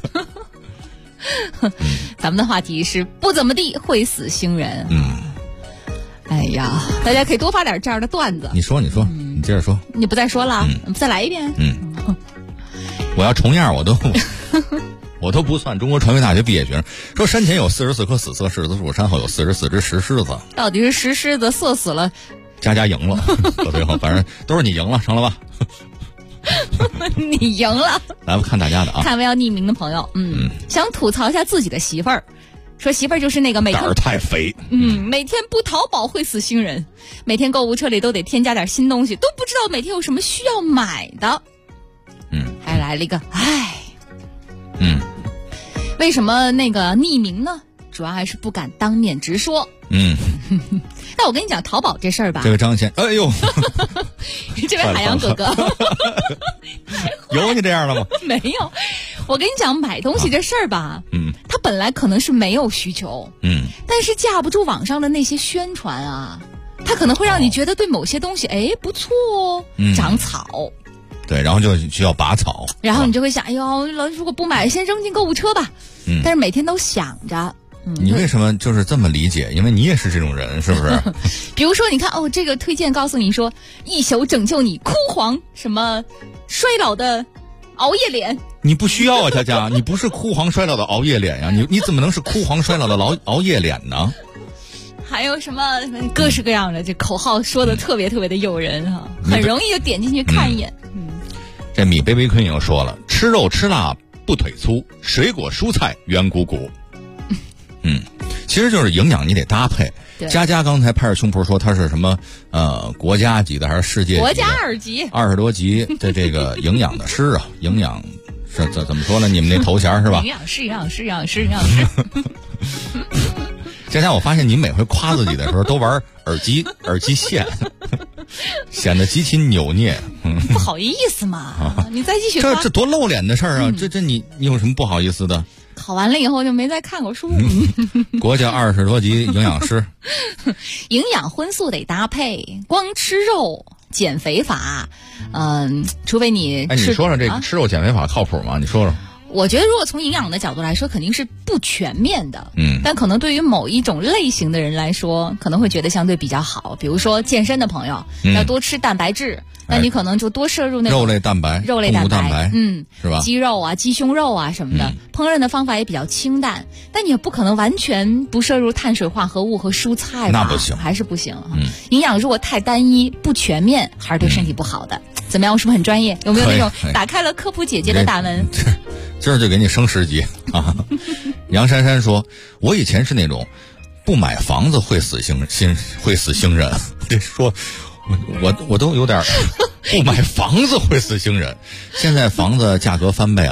咱们的话题是不怎么地会死星人。哎呀，大家可以多发点这样的段子。 你说，你接着说。 你不再说了，再来一遍。 我要重样我都不算中国传媒大学毕业学生。说山前有44棵死色柿子树，山后有44只石狮子。 到底是石狮子色死了， 佳赢了。到最后反正都是你赢了，成了吧？ 你赢了。 来吧，看大家的啊。 看没有匿名的朋友，想吐槽一下自己的媳妇儿，说媳妇儿就是那个每天胆儿太肥， 每天不淘宝会死星人，每天购物车里都得添加点新东西，都不知道每天有什么需要买的。还来了一个，为什么那个匿名呢？主要还是不敢当面直说。但我跟你讲淘宝这事儿吧， 这位张先，哎呦， 这位海洋哥哥， 有你这样的吗？ 没有，我跟你讲买东西这事儿吧，它本来可能是没有需求，但是架不住网上的那些宣传啊，它可能会让你觉得对某些东西，不错哦，长草。 对，然后就需要拔草， 然后你就会想，哎呦，如果不买，先扔进购物车吧。但是每天都想着。 你为什么就是这么理解？因为你也是这种人，是不是？ 比如说，你看这个推荐告诉你说，一宿拯救你枯黄什么衰老的熬夜脸。 你不需要啊，佳，你不是枯黄衰老的熬夜脸呀，你怎么能是枯黄衰老的熬夜脸呢？ 还有什么各式各样的这口号说的特别特别的诱人哈，很容易就点进去看一眼。 这米贝贝坤又说了，吃肉吃辣不腿粗，水果蔬菜圆鼓鼓。其实就是营养你得搭配。佳刚才拍着胸脯说他是什么国家级的还是世界级的？ 国家2级 ，20多级的这个营养的师啊，营养是怎么说呢？你们那头衔是吧？ 营养师。 佳，我发现你每回夸自己的时候都玩耳机线，显得极其扭捏。 不好意思嘛，你再继续夸。 这多露脸的事儿啊！这你有什么不好意思的？ 考完了以后就没再看过书。 国家20多级营养师， 营养荤素得搭配，光吃肉减肥法，除非你你说说这个吃肉减肥法靠谱吗？你说说。 我觉得如果从营养的角度来说，肯定是不全面的。但可能对于某一种类型的人来说，可能会觉得相对比较好。比如说健身的朋友，要多吃蛋白质，那你可能就多摄入那种肉类蛋白、 动物蛋白， 是吧？ 鸡肉啊、鸡胸肉啊什么的，烹饪的方法也比较清淡。但你也不可能完全不摄入碳水化合物和蔬菜吧？ 那不行， 还是不行。营养如果太单一、不全面，还是对身体不好的。怎么样？我是不是很专业？有没有那种打开了科普姐姐的大门？ 今儿就给你升10级啊！杨珊珊说：“我以前是那种不买房子会死星人。”这说，我都有点不买房子会死星人。现在房子价格翻倍了，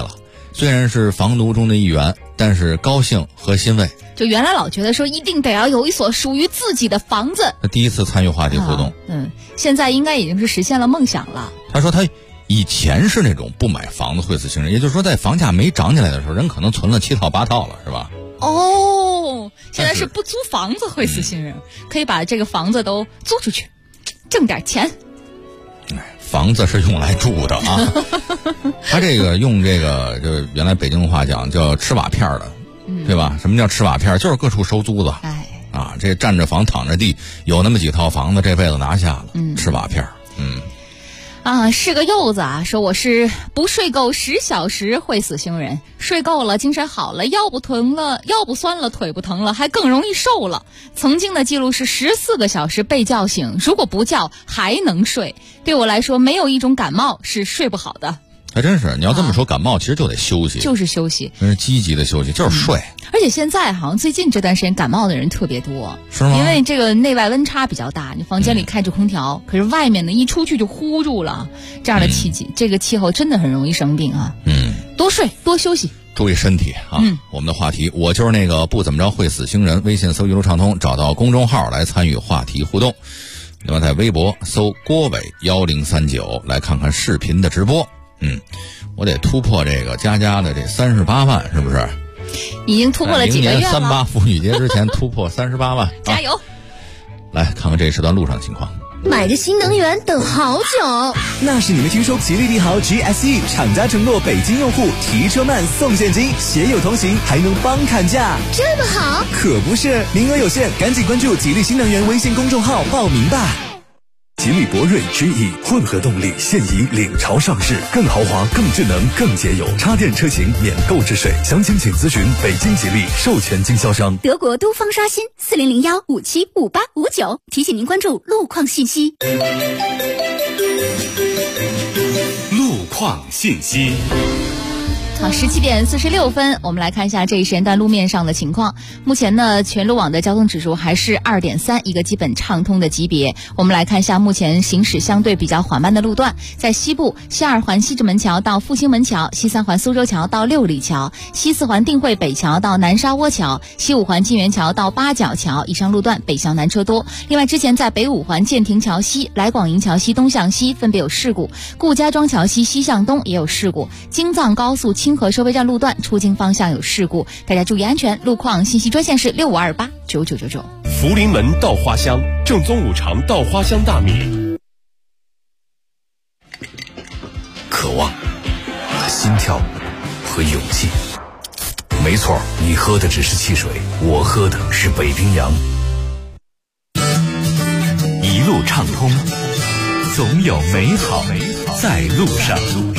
虽然是房奴中的一员，但是高兴和欣慰。 就原来老觉得说一定得要有一所属于自己的房子。 他第一次参与话题互动， 现在应该已经是实现了梦想了。 他说他以前是那种不买房子会死星人，也就是说在房价没涨起来的时候，人可能存了7套8套了，是吧？ 哦，现在是不租房子会死星人，可以把这个房子都租出去，挣点钱。 房子是用来住的啊，他这个用这个就原来北京话讲叫吃瓦片的，对吧？什么叫吃瓦片？就是各处收租子。啊，这占着房躺着地，有那么几套房子，这辈子拿下了，吃瓦片。 是个柚子啊，说我是不睡够10小时会死星人，睡够了精神好了，腰不疼了，腰不酸了，腿不疼了，还更容易瘦了。曾经的记录是14个小时被叫醒，如果不叫还能睡。对我来说，没有一种感冒是睡不好的。 还真是，你要这么说，感冒其实就得休息， 就是休息， 是积极的休息，就是睡。 而且现在好像最近这段时间感冒的人特别多， 是吗？ 因为这个内外温差比较大，你房间里开着空调，可是外面呢一出去就呼住了，这样的这个气候真的很容易生病啊。多睡多休息， 注意身体啊。我们的话题，我就是那个不怎么着会死星人，微信搜一路畅通，找到公众号来参与话题互动。另外在微博搜郭伟1039来看看视频的直播。我得突破这个佳佳的这38万，是不是？ 已经突破了几个月了。 38妇女节之前突破38万， 加油！ 来看看这时段路上情况。 买个新能源等好久， 那是你没听说吉利帝豪 GSE 厂家承诺北京用户提车慢送现金，携友同行还能帮砍价， 这么好？ 可不是，名额有限，赶紧关注吉利新能源微信公众号报名吧。 吉利博瑞 GE 混合动力现已领潮上市，更豪华、更智能、更节油，插电车型免购置税。详情请咨询北京吉利授权经销商。 德国都方刷新4001575859，提醒您关注路况信息。 路况信息。 好，17点46分，我们来看一下这一时间段路面上的情况。目前呢，全路网的交通指数还是2.3，一个基本畅通的级别。我们来看一下目前行驶相对比较缓慢的路段，在西部西2环西直门桥到复兴门桥，西3环苏州桥到六里桥，西4环定慧北桥到南沙窝桥，西5环金源桥到八角桥，以上路段北向南车多。另外，之前在北5环建亭桥西、来广营桥西东向西分别有事故，顾家庄桥西西向东也有事故，京藏高速清河收费站路段出京方向有事故，大家注意安全。路况信息专线是65289999。 福临门稻花香，正宗五常稻花香大米。 渴望和心跳和勇气，没错，你喝的只是汽水，我喝的是北冰洋。 一路畅通，总有美好在路上。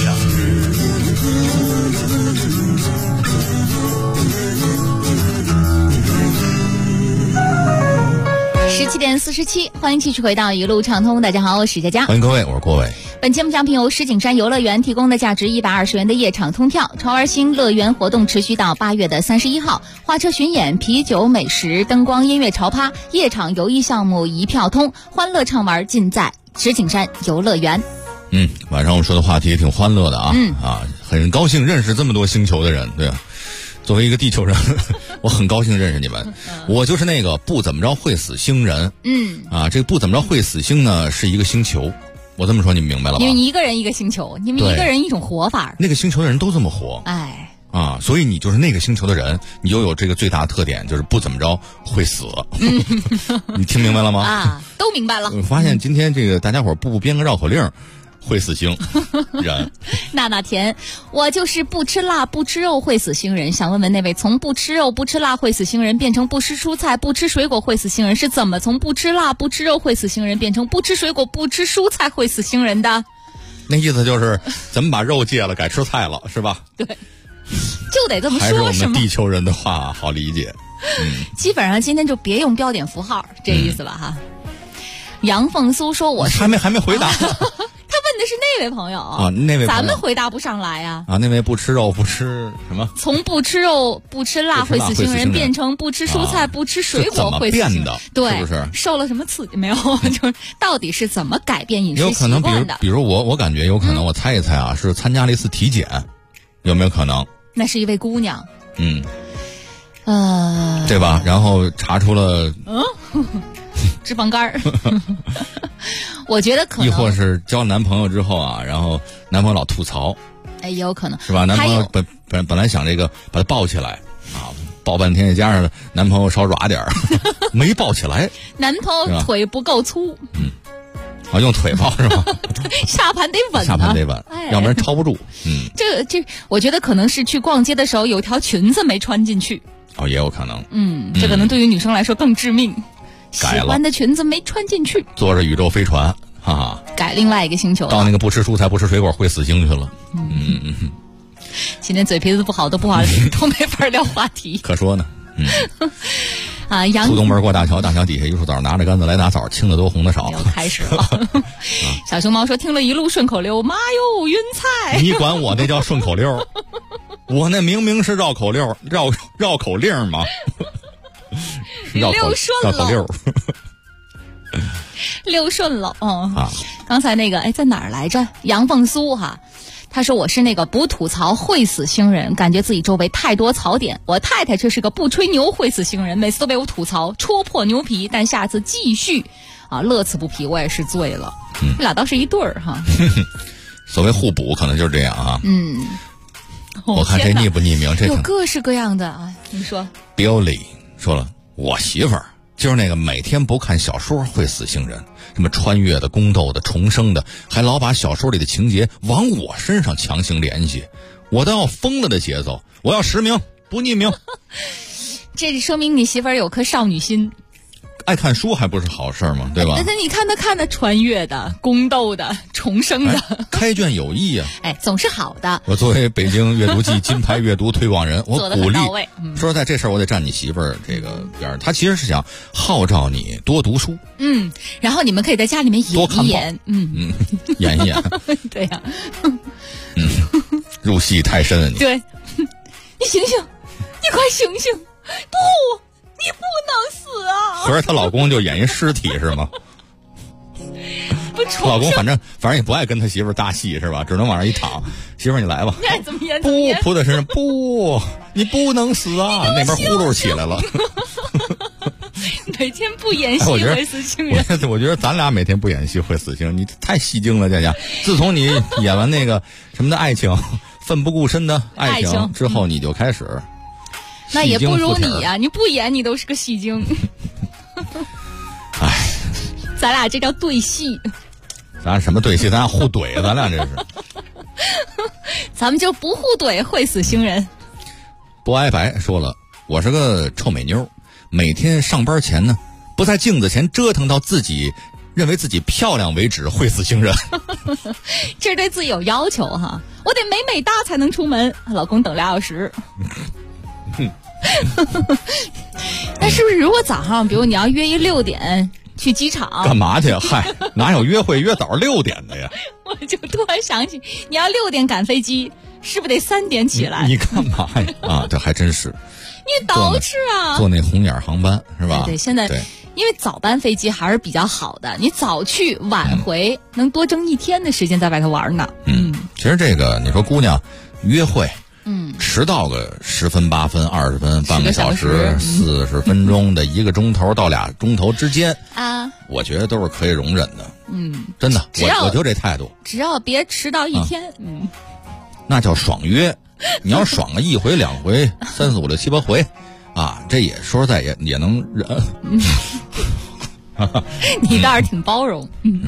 17点47，欢迎继续回到一路畅通。大家好，我是佳佳， 欢迎各位，我是郭伟。 本节目奖品由石景山游乐园提供的价值120元的夜场通票，潮玩星乐园活动持续到8月的31号，花车巡演、啤酒、美食、灯光、音乐潮趴、夜场游艺项目一票通，欢乐畅玩尽在石景山游乐园。 晚上我们说的话题也挺欢乐的啊，很高兴认识这么多星球的人，对吧？作为一个地球人，我很高兴认识你们。我就是那个不怎么着会死星人。这个不怎么着会死星呢，是一个星球。我这么说你们明白了吧？ 因为你一个人一个星球，你们一个人一种活法。 那个星球的人都这么活。所以你就是那个星球的人，你就有这个最大的特点，就是不怎么着会死。你听明白了吗？ 都明白了。 我发现今天这个大家伙不编个绕口令。会死星人， 娜甜，我就是不吃辣不吃肉会死星人。想问问那位从不吃肉不吃辣会死星人变成不吃蔬菜不吃水果会死星人，是怎么从不吃辣不吃肉会死星人变成不吃水果不吃蔬菜会死星人的？ 那意思就是咱们把肉戒了，改吃菜了，是吧？ 对，就得这么说。 还是我们地球人的话好理解。 基本上今天就别用标点符号，这意思吧哈。杨凤苏说我是还没回答。 他问的是那位朋友那位朋友咱们回答不上来呀。 那位不吃肉不吃什么？ 从不吃肉不吃辣会死星人变成不吃蔬菜不吃水果会死星人， 变的， 对， 是不是受了什么刺激没有？就是到底是怎么改变饮食习惯的？ 比如我感觉有可能，我猜一猜啊，是参加了一次体检，有没有可能？ 那是一位姑娘。 对吧？然后查出了脂肪肝儿。我觉得可能， 亦或是交男朋友之后啊，然后男朋友老吐槽， 也有可能是吧？男朋友本来想这个把他抱起来啊，抱半天，加上男朋友稍软点儿，没抱起来。 男朋友腿不够粗。 用腿抱是吧？ 下盘得稳， 下盘得稳，要不然抄不住。 这，我觉得可能是去逛街的时候有条裙子没穿进去。 也有可能。 这可能对于女生来说更致命。喜改了欢的裙子没穿进去， 坐着宇宙飞船，哈哈， 改另外一个星球了， 到那个不吃蔬菜不吃水果会死星去了。 今天嘴皮子不好都没法聊话题。 可说呢。 出东门过大桥，大桥底下一树枣，拿着杆子来打枣，青的多红的少。 又开始了。小熊猫说听了一路顺口溜，妈哟晕菜。 你管我那叫顺口溜？我那明明是绕口溜，绕口令嘛。 溜顺了，溜顺了。刚才那个在哪儿来着？杨凤苏哈。他说我是那个不吐槽会死星人，感觉自己周围太多槽点。我太太却是个不吹牛会死星人，每次都被我吐槽戳破牛皮，但下次继续乐此不疲。我也是醉了。这俩倒是一对儿哈。 所谓互补可能就是这样啊。我看这匿不匿名，这有各式各样的啊。你说 Billy 说了，我媳妇儿就是那个每天不看小说会死星人，什么穿越的、宫斗的、重生的，还老把小说里的情节往我身上强行联系，我都要疯了的节奏。我要实名不匿名。 这说明你媳妇儿有颗少女心。 爱看书还不是好事吗？对吧？ 那你看他穿越的、宫斗的、重生的， 开卷有益啊！ 总是好的。 我作为北京阅读季金牌阅读推广人，我鼓励。说实在，这事儿我得站你媳妇儿这个边儿。他其实是想号召你多读书。 然后你们可以在家里面演一演。 演一演。 对呀。 入戏太深了你。 对。你醒醒，你快醒醒！不。你不能死啊！ 合着她老公就演一尸体是吗？她老公反正也不爱跟他媳妇儿搭戏是吧？只能往上一躺，媳妇儿你来吧。 怎么演？ 不扑在身上，不，你不能死啊！那边呼噜起来了。 每天不演戏会死星人。 我觉得咱俩每天不演戏会死星，你太戏精了，佳佳。自从你演完那个什么的爱情，奋不顾身的爱情之后，你就开始。 那也不如你呀！你不演，你都是个戏精。咱俩这叫对戏。 咱什么对戏？咱俩互怼，咱俩这是。 咱们就不互怼，会死星人。 不挨白说了，我是个臭美妞，每天上班前呢，不在镜子前折腾到自己认为自己漂亮为止，会死星人。 这是对自己有要求哈，我得美美哒才能出门。老公等2小时。那是不是如果早上比如你要约6点去机场干嘛去？嗨，哪有约会约早6点的呀？ 我就突然想起你要6点赶飞机，是不是得3点起来？ 你干嘛呀？这还真是你捯饬啊， 坐那红眼航班是吧？ 对，现在因为早班飞机还是比较好的，你早去晚回能多挣1天的时间在外头玩呢。 其实这个你说姑娘约会迟到个10分8分20分半个小时40分钟的1个钟头到2钟头之间啊， 我觉得都是可以容忍的。真的，我就这态度， 只要别迟到1天。 那叫爽约。你要爽个1回2回3、4、5、6、7、8回啊，这也说实在也能忍。 你倒是挺包容。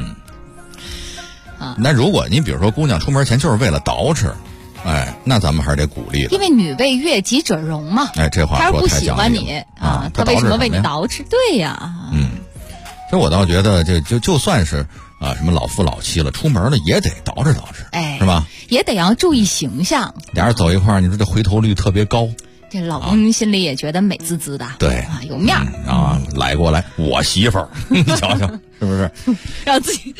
那如果你比如说姑娘出门前就是为了捯饬，那咱们还是得鼓励的。 因为女为悦己者容嘛。 这话说太讲究了。他不喜欢你啊，他为什么为你捯饬？对呀。 所以我倒觉得就算是什么老夫老妻了，出门了也得捯饬捯饬，是吧？ 也得要注意形象。 俩人走一块儿，你说这回头率特别高。 这老公心里也觉得美滋滋的， 对有面儿来过来，我媳妇儿，你瞧瞧，是不是？ 让自己，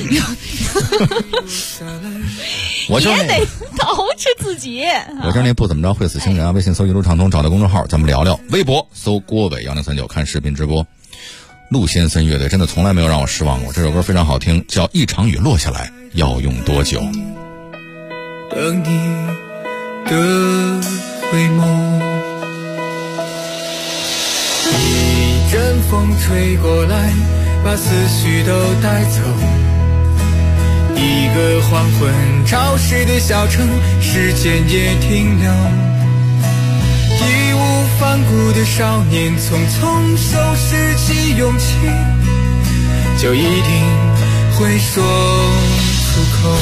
我就也得捯饬自己。 我就是那不怎么着会死星人啊！微信搜一路畅通，找到公众号，咱们聊聊。微博搜郭伟1039，看视频直播。陆先森乐队真的从来没有让我失望过，这首歌非常好听，叫《一场雨落下来要用多久》。 等你的回眸。一阵风吹过来，把思绪都带走。一个黄昏潮湿的小城，时间也停留。义无反顾的少年，匆匆收拾起勇气，就一定会说出口。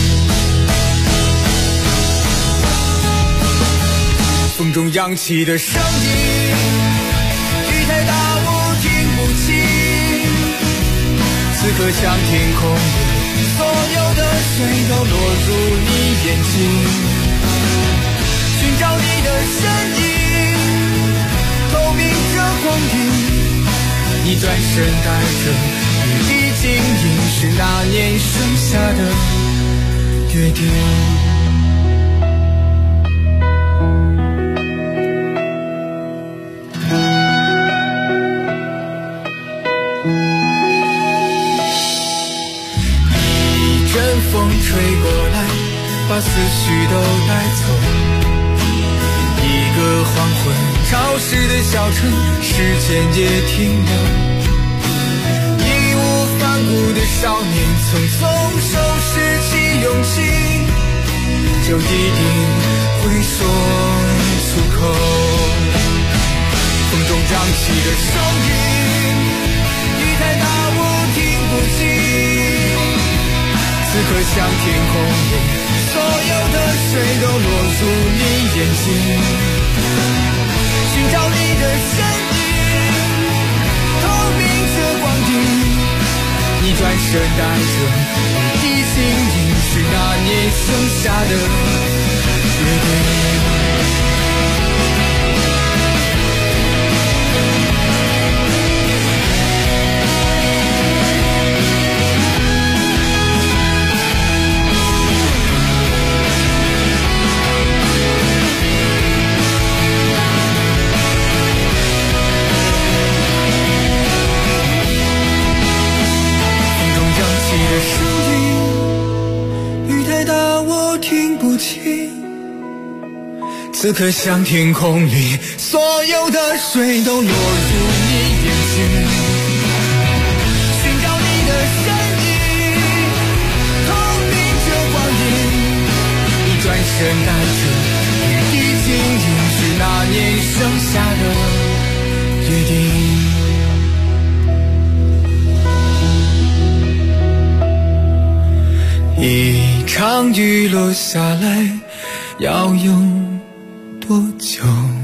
风中扬起的声音，雨太大我听不清，此刻像天空里所有的水都落入你眼睛，寻找你的身影，透明着光影，你转身带着雨滴晶莹，是那年剩下的约定。风吹过来，把思绪都带走。一个黄昏潮湿的小城，时间也停留。义无反顾的少年，匆匆收拾起勇气，就一定会说出口。风中扬起的声音，雨太大我听不清，此刻像天空里所有的水都落入你眼睛，寻找你的身影，透明着光影，你转身带着雨滴晶莹，是那年剩下的约定。此刻像天空里所有的水都落入你眼睛，寻找你的身影，透明着光影，你转身带着雨滴晶莹，是那年剩下的约定。一场雨落下来，要用多久？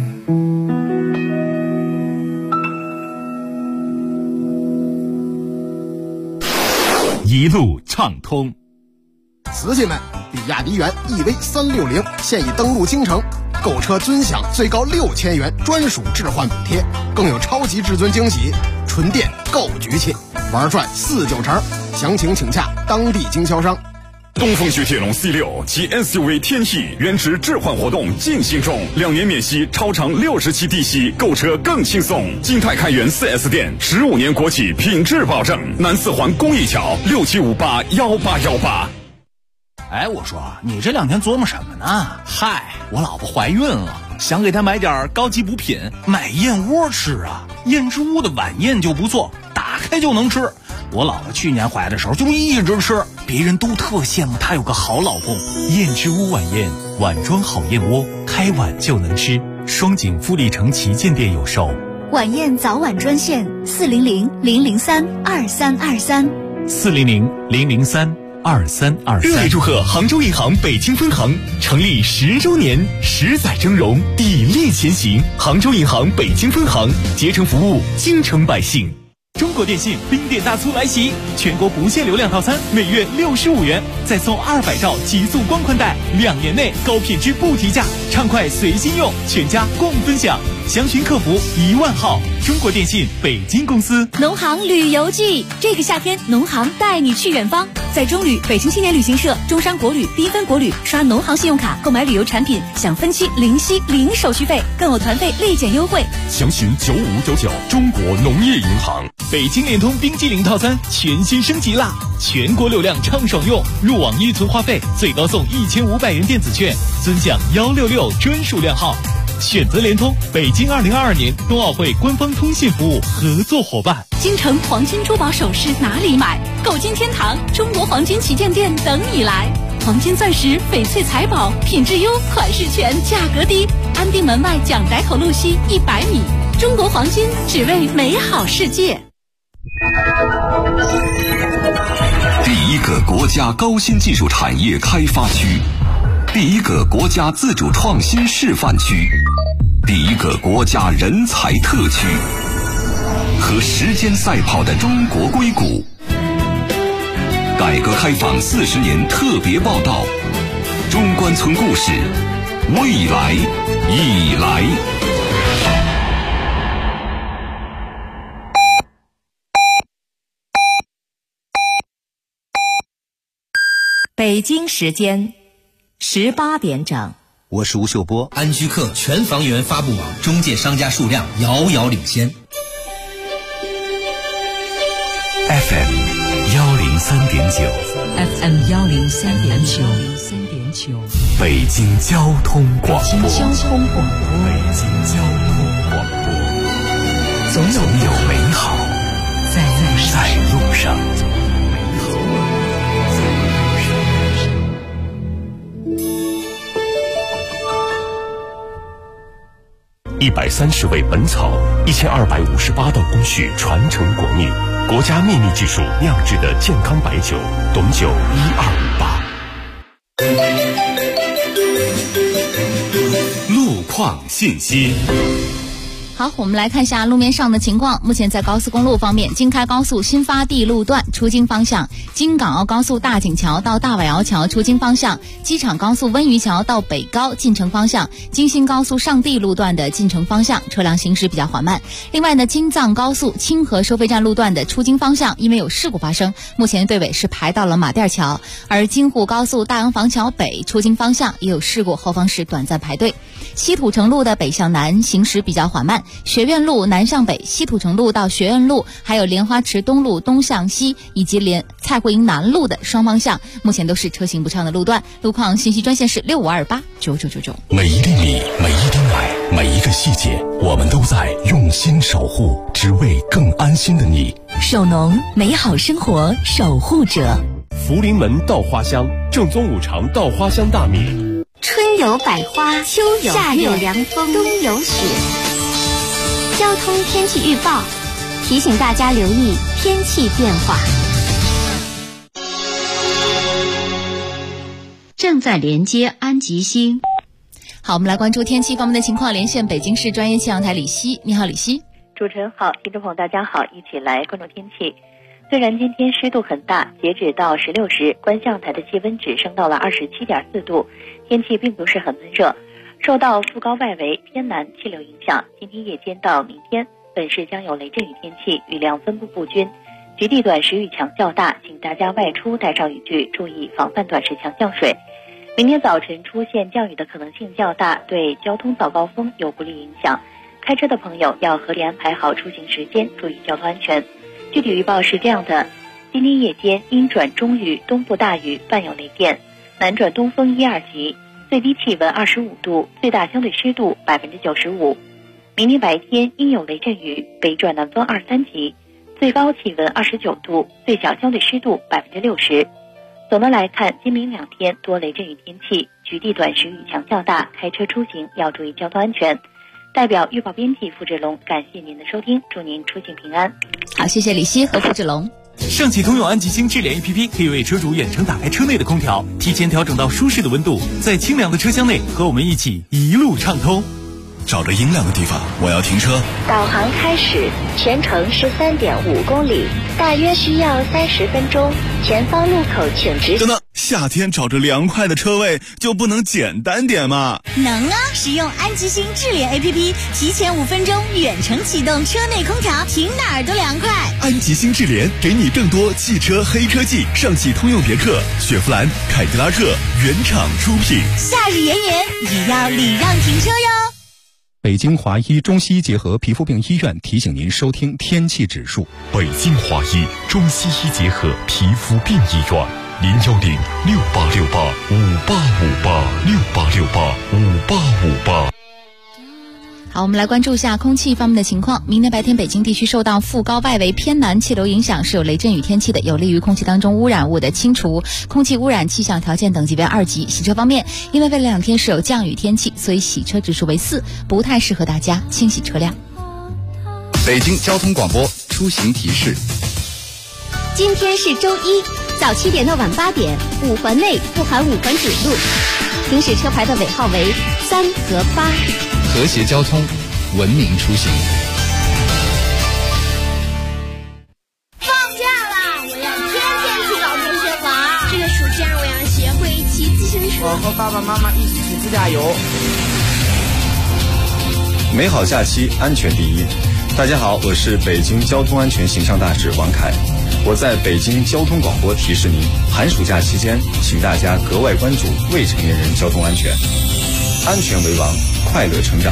一路畅通。 司机们，比亚迪元 EV360现已登陆京城，购车尊享最高6000元专属置换补贴，更有超级至尊惊喜，纯电够局气，玩转49成。详情请洽当地经销商。 东风雪铁龙 C6 及 SUV 天翼原值置换活动进行中，2年免息，超长60期低息，购车更轻松。金泰开元 4S 店，15年国企品质保证。南四环公益桥67581818。 哎，我说你这2天琢磨什么呢？嗨，我老婆怀孕了，想给她买点高级补品，买燕窝吃啊。燕之屋的晚宴就不错，打开就能吃。我老婆去年怀的时候就一直吃，别人都特羡慕她有个好老公。 燕之屋晚宴，碗装好燕窝，开碗就能吃。双井富力城旗舰店有售。 晚宴早晚专线400-003-2323 400-003-2323。 热烈祝贺杭州银行北京分行成立10周年，10载峥嵘，砥砺前行。杭州银行北京分行竭诚服务京城百姓。 中国电信冰点大促来袭，全国不限流量套餐每月65元，再送200兆极速光宽带，2年内高品质不提价，畅快随心用，全家共分享。 详询客服10000号。中国电信北京公司。 农行旅游季，这个夏天农行带你去远方。在中旅、北京青年旅行社、中山国旅、缤纷国旅刷农行信用卡购买旅游产品，享分期零息零手续费，更有团费立减优惠。 详询9599中国农业银行。 北京联通冰激凌套餐全新升级啦！全国流量畅爽用，入网预存话费最高送1500元电子券，尊享166专属量号。选择联通，北京2022年冬奥会官方通信服务合作伙伴。 京城黄金珠宝首饰哪里买？购金天堂中国黄金旗舰店等你来。黄金钻石、翡翠财宝，品质优，款式全，价格低。安定门外蒋宅口路西100米。中国黄金，只为美好世界。 第一个国家高新技术产业开发区，第一个国家自主创新示范区，第一个国家人才特区，和时间赛跑的中国硅谷。改革开放40年特别报道，中关村故事，未来已来。 北京时间18点整。 我是吴秀波。安居客全房源发布网中介商家数量遥遥领先。 FM 103.9 FM 103.9 北京交通广播。 北京交通广播。总有美好在路上。 130味本草，1258道工序传承国秘，国家秘密技术酿制的健康白酒，董酒1258。 路况信息。 好，我们来看一下路面上的情况。目前在高速公路方面，京开高速新发地路段出京方向，京港澳高速大井桥到大崴窑桥出京方向，机场高速温榆桥到北高进城方向，京新高速上地路段的进城方向车辆行驶比较缓慢。另外呢，京藏高速清河收费站路段的出京方向因为有事故发生，目前队尾是排到了马甸桥，而京沪高速大洋房桥北出京方向也有事故，后方是短暂排队。西土城路的北向南行驶比较缓慢，学院路南向北，西土城路到学院路，还有莲花池东路东向西以及蔡慧营南路的双方向，目前都是车行不畅的路段。路况信息专线是65289999。 每一粒米，每一滴奶，每一个细节，我们都在用心守护，只为更安心的你。 守农，美好生活守护者。 福临门稻花香，正宗五常稻花香大米。 春有百花，秋有夏有凉风，冬有雪。交通天气预报提醒大家留意天气变化。 正在连接安吉星。 好，我们来关注天气方面的情况，连线北京市专业气象台李希。你好，李希。 主持人好，听众朋友大家好，一起来关注天气。虽然今天湿度很大，截止到16时，观象台的气温只升到了27.4度，天气并不是很闷热。受到副高外围偏南气流影响，今天夜间到明天，本市将有雷阵雨天气，雨量分布不均，局地短时雨强较大，请大家外出带上雨具，注意防范短时强降水。明天早晨出现降雨的可能性较大，对交通早高峰有不利影响，开车的朋友要合理安排好出行时间，注意交通安全。具体预报是这样的：今天夜间阴转中雨，东部大雨，伴有雷电，南转东风1、2级，最低气温25度，最大相对湿度95%。明天白天阴有雷阵雨，北转南风2、3级，最高气温29度，最小相对湿度60%。总的来看，今明2天多雷阵雨天气，局地短时雨强较大，开车出行要注意交通安全。代表预报编辑付志龙，感谢您的收听，祝您出行平安。 好，谢谢李希和付志龙。 上汽通用安吉星智联 APP 可以为车主远程打开车内的空调，提前调整到舒适的温度，在清凉的车厢内和我们一起一路畅通。 找着阴凉的地方，我要停车。 导航开始，全程13.5公里，大约需要30分钟。前方路口请直。 等等， 夏天找着凉快的车位就不能简单点吗？ 能啊！使用安吉星智联 APP， 提前5分钟远程启动车内空调，停哪儿都凉快。 安吉星智联给你更多汽车黑科技，上汽通用别克、雪佛兰、凯迪拉克原厂出品。 夏日炎炎也要礼让停车哟。 北京华医中西医结合皮肤病医院提醒您收听天气指数。 北京华医中西医结合皮肤病医院，0106868585868685858。 好，我们来关注一下空气方面的情况。明天白天北京地区受到副高外围偏南气流影响，是有雷阵雨天气的，有利于空气当中污染物的清除。空气污染气象条件等级为2级。洗车方面，因为未来2天是有降雨天气，所以洗车指数为4，不太适合大家清洗车辆。 北京交通广播出行提示： 今天是周一，早7点到晚8点，5环内不含5环主路，行驶车牌的尾号为3和8。 和谐交通，文明出行。 放假啦！我要天天去搞健身房。这个暑假我要学会骑自行车。 我和爸爸妈妈一起去自驾游。 美好假期，安全第一。大家好，我是北京交通安全形象大使王凯。我在北京交通广播提示您，寒暑假期间，请大家格外关注未成年人交通安全，安全为王，快乐成长。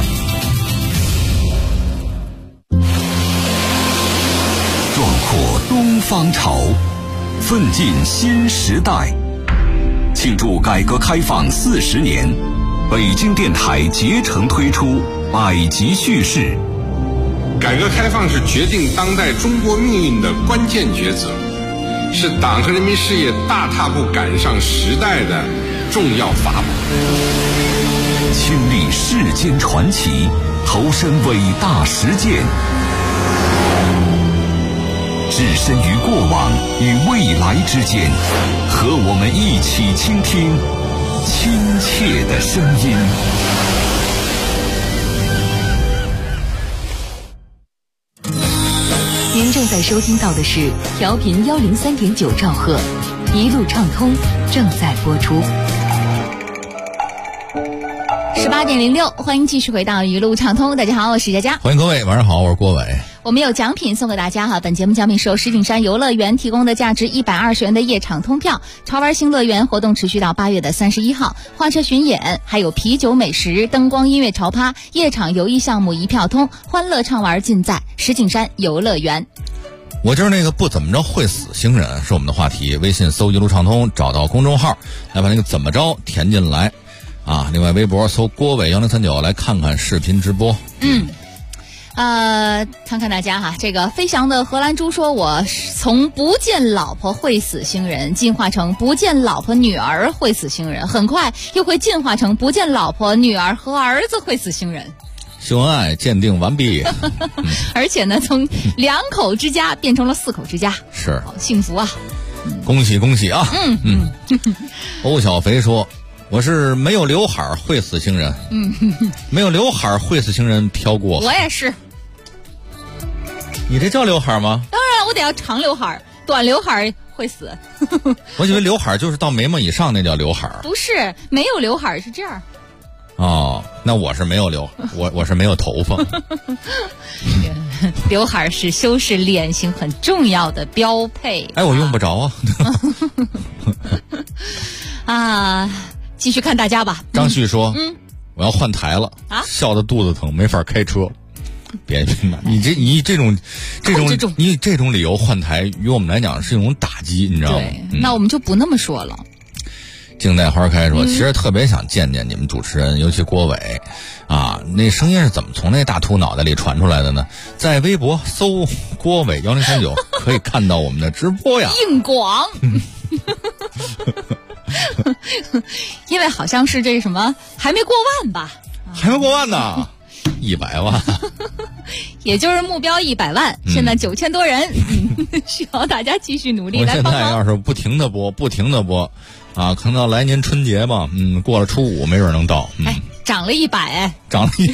壮阔东方潮，奋进新时代。庆祝改革开放40年，北京电台竭诚推出百集叙事。 改革开放是决定当代中国命运的关键抉择，是党和人民事业大踏步赶上时代的重要法宝。 亲历世间传奇，投身伟大实践，置身于过往与未来之间，和我们一起倾听亲切的声音。 您正在收听到的是调频103.9兆赫，一路畅通正在播出。 18点06，欢迎继续回到一路畅通。大家好，我是佳佳。 欢迎各位，晚上好，我是郭伟。 我们有奖品送给大家哈，本节目奖品是由石景山游乐园提供的价值120元的夜场通票。潮玩新乐园活动持续到8月的31号，花车巡演，还有啤酒美食、灯光音乐潮趴、夜场游艺项目一票通，欢乐畅玩尽在石景山游乐园。 我就是那个不怎么着会死星人是我们的话题，微信搜一路畅通，找到公众号来把那个怎么着填进来啊。另外微博搜郭伟1039来看看视频直播。 看看大家哈，这个飞翔的荷兰猪说，我从不见老婆会死星人进化成不见老婆女儿会死星人，很快又会进化成不见老婆女儿和儿子会死星人。 秀恩爱鉴定完毕。 而且呢，从2口之家变成了4口之家， 是好幸福啊！ 恭喜恭喜啊！欧小肥说，我是没有刘海会死星人。没有刘海会死星人飘过。 我也是。 你这叫刘海吗？ 当然，我得要长刘海，短刘海会死。 我以为刘海就是到眉毛以上那叫刘海。 不是，没有刘海是这样。 哦，那我是没有我是没有头发。 刘海是修饰脸型很重要的标配。 哎，我用不着啊。继续看大家吧。 张旭说，我要换台了啊，笑得肚子疼，没法开车。别你这种理由换台，于我们来讲是一种打击，你知道吗？ 那我们就不那么说了。 静待花开说，其实特别想见见你们主持人，尤其郭伟啊，那声音是怎么从那大秃脑袋里传出来的呢？在微博搜郭伟1039可以看到我们的直播呀。 硬广。因为好像是这什么还没过万吧？ 还没过万呢，100万。 也就是目标100万，现在9000多人，需要大家继续努力来帮忙。 我现在要是不停的播啊，可能到来年春节吧，过了初5没准能到。 涨了100， 涨了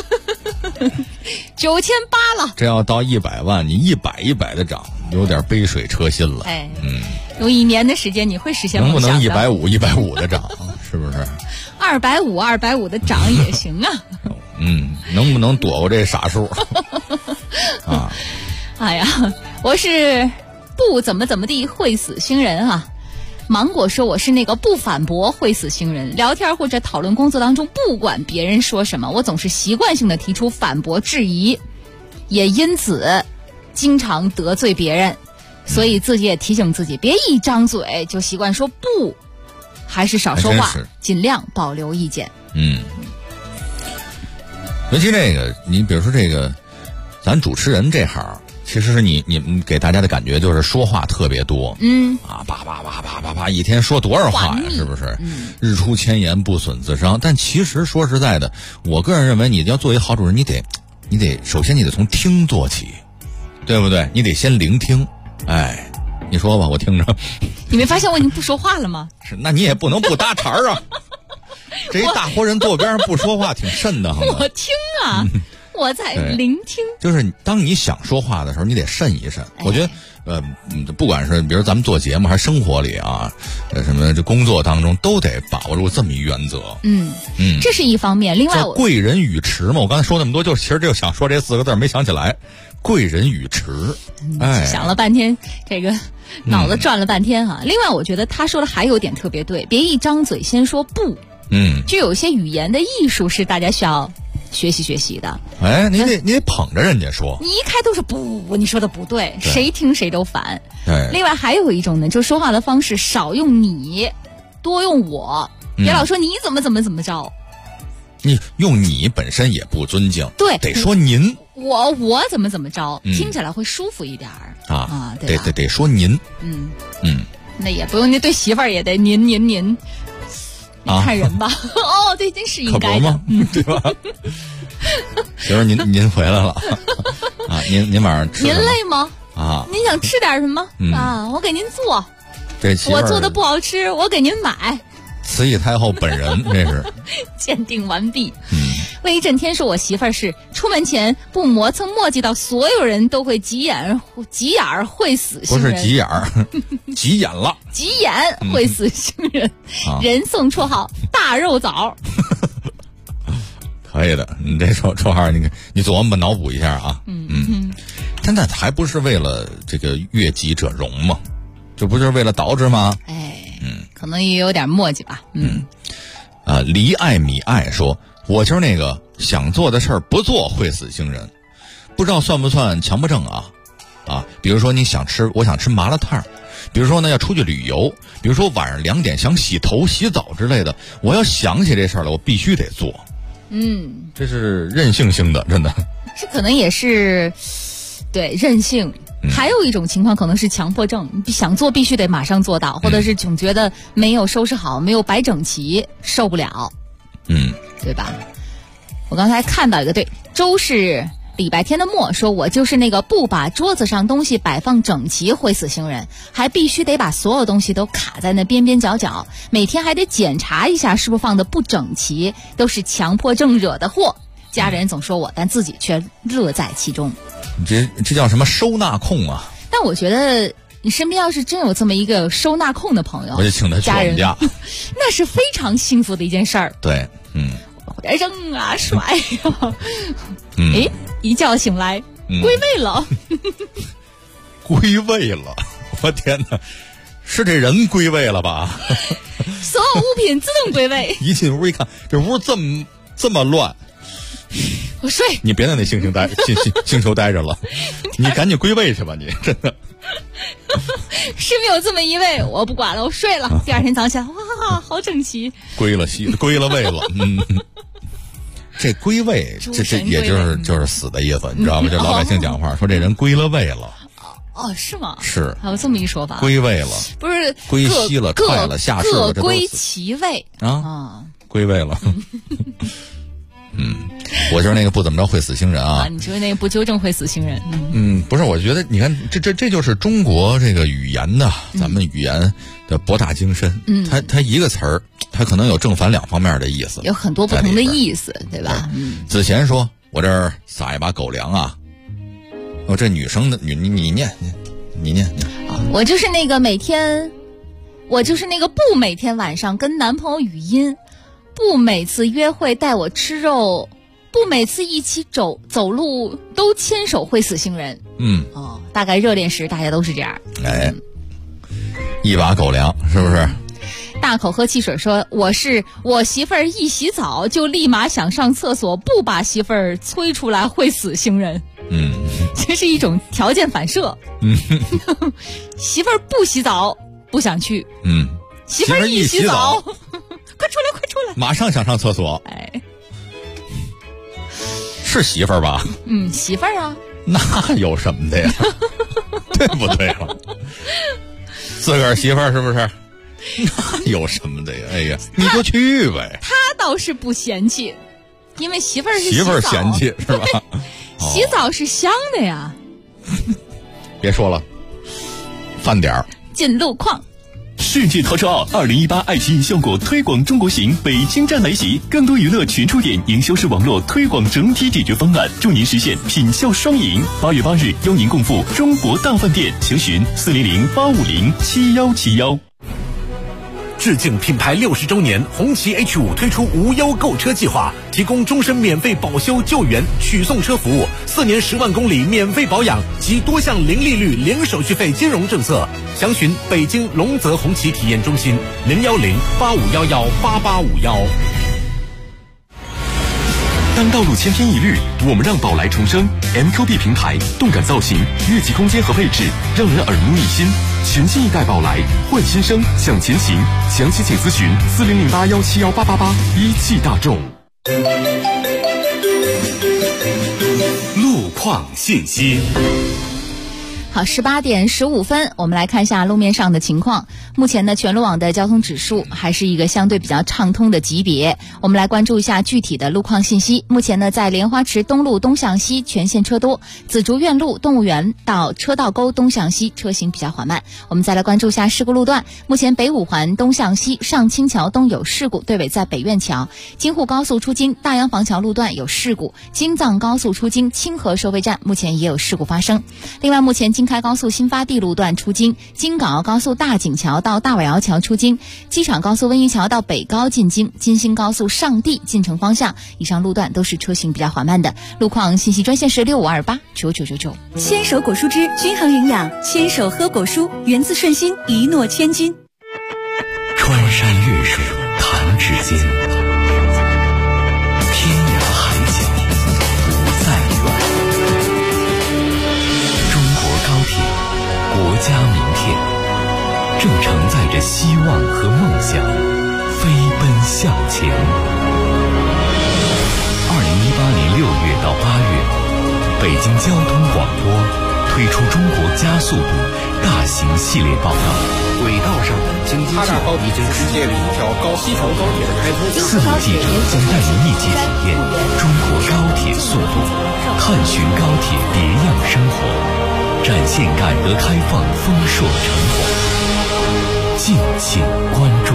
9800了。 这要到100万，你100的涨，有点杯水车薪了。 用1年的时间，你会实现梦想的。 能不能150的涨？是不是 ？250的涨也行啊。 能不能躲过这傻数？啊！ 哎呀，我是不怎么地会死星人啊。芒果说我是那个不反驳会死星人，聊天或者讨论工作当中，不管别人说什么，我总是习惯性的提出反驳质疑，也因此经常得罪别人，所以自己也提醒自己，别一张嘴就习惯说不，还是少说话，尽量保留意见。 尤其这个，你比如说这个，咱主持人这行。其实是你们给大家的感觉就是说话特别多，叭，一天说多少话呀？是不是？日出千言不损自伤。但其实说实在的，我个人认为，你要做一好主人，你得首先你得从听做起，对不对？你得先聆听。哎，你说吧，我听着。 你没发现我已经不说话了吗？ 是，那你也不能不搭茬啊。这一大活人坐边上不说话，挺瘆得慌的。 我听啊。我在聆听， 就是当你想说话的时候，你得慎一慎。我觉得，不管是比如咱们做节目，还是生活里啊，什么这工作当中，都得把握住这么一原则。 这是一方面。另外， 贵人语迟嘛，我刚才说那么多，其实就想说这4个字，没想起来。贵人语迟， 想了半天，这个脑子转了半天哈。另外，我觉得他说的还有点特别对，别一张嘴先说不。就有些语言的艺术是大家需要学习的。 哎，你得捧着人家说， 你一开都是不，你说的不对，谁听谁都烦。另外还有一种呢，就说话的方式少用你，多用我，别老说你怎么着。 你用你本身也不尊敬， 对， 得说您。 我怎么着，听起来会舒服一点对吧？ 得说您。 那也不用，那对媳妇儿也得您。看人吧，对，真是应该的， 对吧？媳妇儿，您回来了啊？您晚上吃？ 您累吗？ 啊？ 您想吃点什么啊？我给您做。我做的不好吃，我给您买。 慈禧太后本人，这是鉴定完毕。魏震天说，我媳妇儿是出门前不磨蹭墨迹到所有人都会急眼会死星人， 不是急眼儿，急眼了， 急眼会死星人，人送绰号大肉枣。 可以的，你这绰号，你琢磨脑补一下啊。但那还不是为了这个悦己者容吗？这不就是为了捯饬吗？ 可能也有点墨迹吧。 离爱米爱说，我就是那个想做的事儿不做会死星人，不知道算不算强迫症啊？比如说我想吃麻辣烫，比如说呢要出去旅游，比如说晚上2点想洗头洗澡之类的，我要想起这事儿了，我必须得做。这是任性性的，真的。 这可能也是对任性。还有一种情况可能是强迫症，想做必须得马上做到，或者是总觉得没有收拾好，没有摆整齐，受不了。对吧？我刚才看到一个，对，周是礼拜天的末说，我就是那个不把桌子上东西摆放整齐会死星人，还必须得把所有东西都卡在那边边角角，每天还得检查一下是不是放的不整齐，都是强迫症惹的祸。家人总说我，但自己却乐在其中。 这叫什么收纳控啊？ 但我觉得你身边要是真有这么一个收纳控的朋友， 我就请他去我们家， 那是非常幸福的一件事儿。 对， 扔啊甩啊，一觉醒来归位了， 归位了，我天哪，是这人归位了吧？ 所有物品自动归位。 一进屋一看，这屋这么乱。 我睡， 你别在那星球待着了，你赶紧归位去吧，你真的。 是没有这么一位，我不管了，我睡了。第二天早上起来，哇，好整齐。 归了位了，这归位，这也就是死的意思，你知道吗？这老百姓讲话说这人归了位了。 是吗？ 是， 还有这么一说法。 归位了， 不是归西了，踹了，下市了， 各归其位啊， 归位了。我就是那个不怎么着会死星人啊！ 你就是那个不纠正会死星人。 不是，我觉得你看，这就是中国这个语言的，咱们语言的博大精深。它一个词儿，它可能有正反两方面的意思， 有很多不同的意思，对吧？ 子贤说：“我这儿撒一把狗粮啊！”这女生的你念。 我就是那个不每天晚上跟男朋友语音，不每次约会带我吃肉，不每次一起走路都牵手会死星人。大概热恋时大家都是这样。 一把狗粮是不是？ 大口喝汽水说，我媳妇儿一洗澡就立马想上厕所，不把媳妇儿催出来会死星人。这是一种条件反射。媳妇儿不洗澡不想去，媳妇儿一洗澡快出来马上想上厕所。是媳妇儿吧？ 媳妇儿啊。 那有什么的呀？对不对了？自个儿媳妇儿是不是？那有什么的呀？哎呀，你就去呗。 他倒是不嫌弃，因为媳妇儿是媳妇儿嫌弃是吧？ 洗澡是香的呀。 别说了，饭点儿。 进路况。 世纪陶车奥2018爱奇艺效果推广中国行北京站来袭，更多娱乐全触点，营销式网络推广整体解决方案，助您实现品效双赢。8月8日，邀您共赴中国大饭店，详询400-850-7171。 致敬品牌60周年，红旗 H5 推出无忧购车计划，提供终身免费保修救援取送车服务，4年10万公里免费保养及多项零利率零手续费金融政策。详询北京龙泽红旗体验中心010-8511-8851。 当道路千篇一律，我们让宝来重生。MQB 平台，动感造型，越级空间和配置，让人耳目一新。全新一代宝来，换新生，向前行。详情请咨询4008171888。一汽大众。 路况信息。 好，18点15分，我们来看一下路面上的情况。目前呢，全路网的交通指数还是一个相对比较畅通的级别。我们来关注一下具体的路况信息。目前呢，在莲花池东路东向西全线车多，紫竹院路动物园到车道沟东向西车行比较缓慢。我们再来关注一下事故路段。目前北五环东向西上清桥东有事故，队尾在北苑桥；京沪高速出京大洋房桥路段有事故；京藏高速出京清河收费站目前也有事故发生。另外，目前京开高速新发地路段出京，京港澳高速大井桥到大尾窑桥出京，机场高速温榆桥到北高进京，京新高速上地进城方向，以上路段都是车行比较缓慢的。路况信息专线是65289999。 牵手果蔬汁均衡营养，牵手喝果蔬，源自顺心，一诺千金。 穿山越水弹指间，天涯海角不再远。中国高铁，国家名片，正承载着希望和梦想，飞奔向前。2018年6月到8月，北京交通广播推出中国加速度大型系列报道。 轨道上的经济计划已经世界里一条西条高铁的开通。 4路记者将带您密切体验中国高铁速度，探寻高铁别样生活，展现改革开放丰硕成果。敬请关注。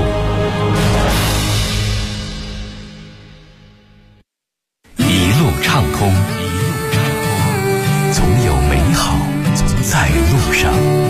一路畅通，总有美好在路上。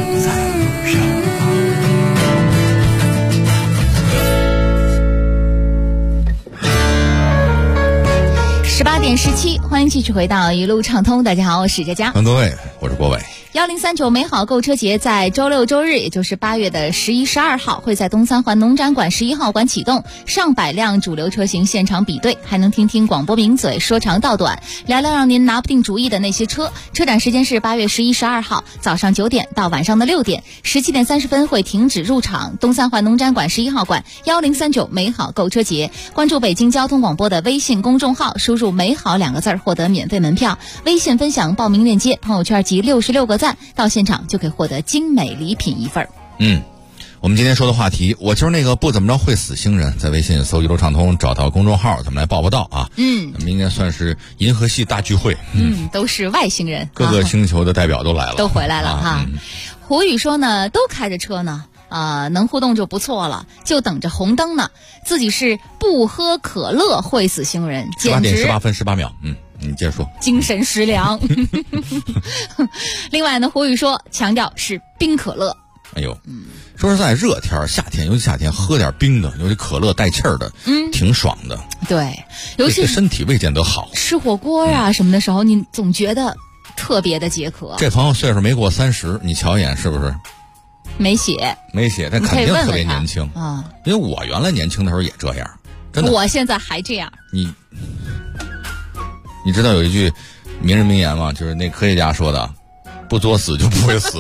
18点17，欢迎继续回到一路畅通。大家好，我是佳佳。 各位，我是郭伟。 1039美好购车节在周六周日，也就是8月的11、12号，会在东三环农展馆11号馆启动，上百辆主流车型现场比对，还能听听广播名嘴说长道短，聊聊让您拿不定主意的那些车。车展时间是8月11、12号早上9点到晚上的6点，17点30分会停止入场。东三环农展馆11号馆1039美好购车节，关注北京交通广播的微信公众号，输入美好2个字获得免费门票，微信分享报名链接，朋友圈集66个赞，到现场就可以获得精美礼品1份。 我们今天说的话题，我就是那个不怎么着会死星人，在微信搜一路畅通，找到公众号，咱们来报道啊。明天算是银河系大聚会， 都是外星人， 各个星球的代表都来了， 都回来了哈。胡宇说呢，都开着车呢，能互动就不错了，就等着红灯呢。自己是不喝可乐会死星人，简直 18点18分18秒。你接着说。 精神食粮。另外呢，胡宇说强调是冰可乐。 哎呦，说实在，热天夏天，尤其夏天喝点冰的，尤其可乐带气儿的，挺爽的。 对，尤其对身体未见得好。 吃火锅啊什么的时候，你总觉得特别的解渴。 这朋友岁数没过30，你瞧一眼是不是？ 没写， 但肯定特别年轻啊。 因为我原来年轻的时候也这样，真的。 我现在还这样。 你知道有一句名人名言吗？就是那科学家说的。不作死就不会死，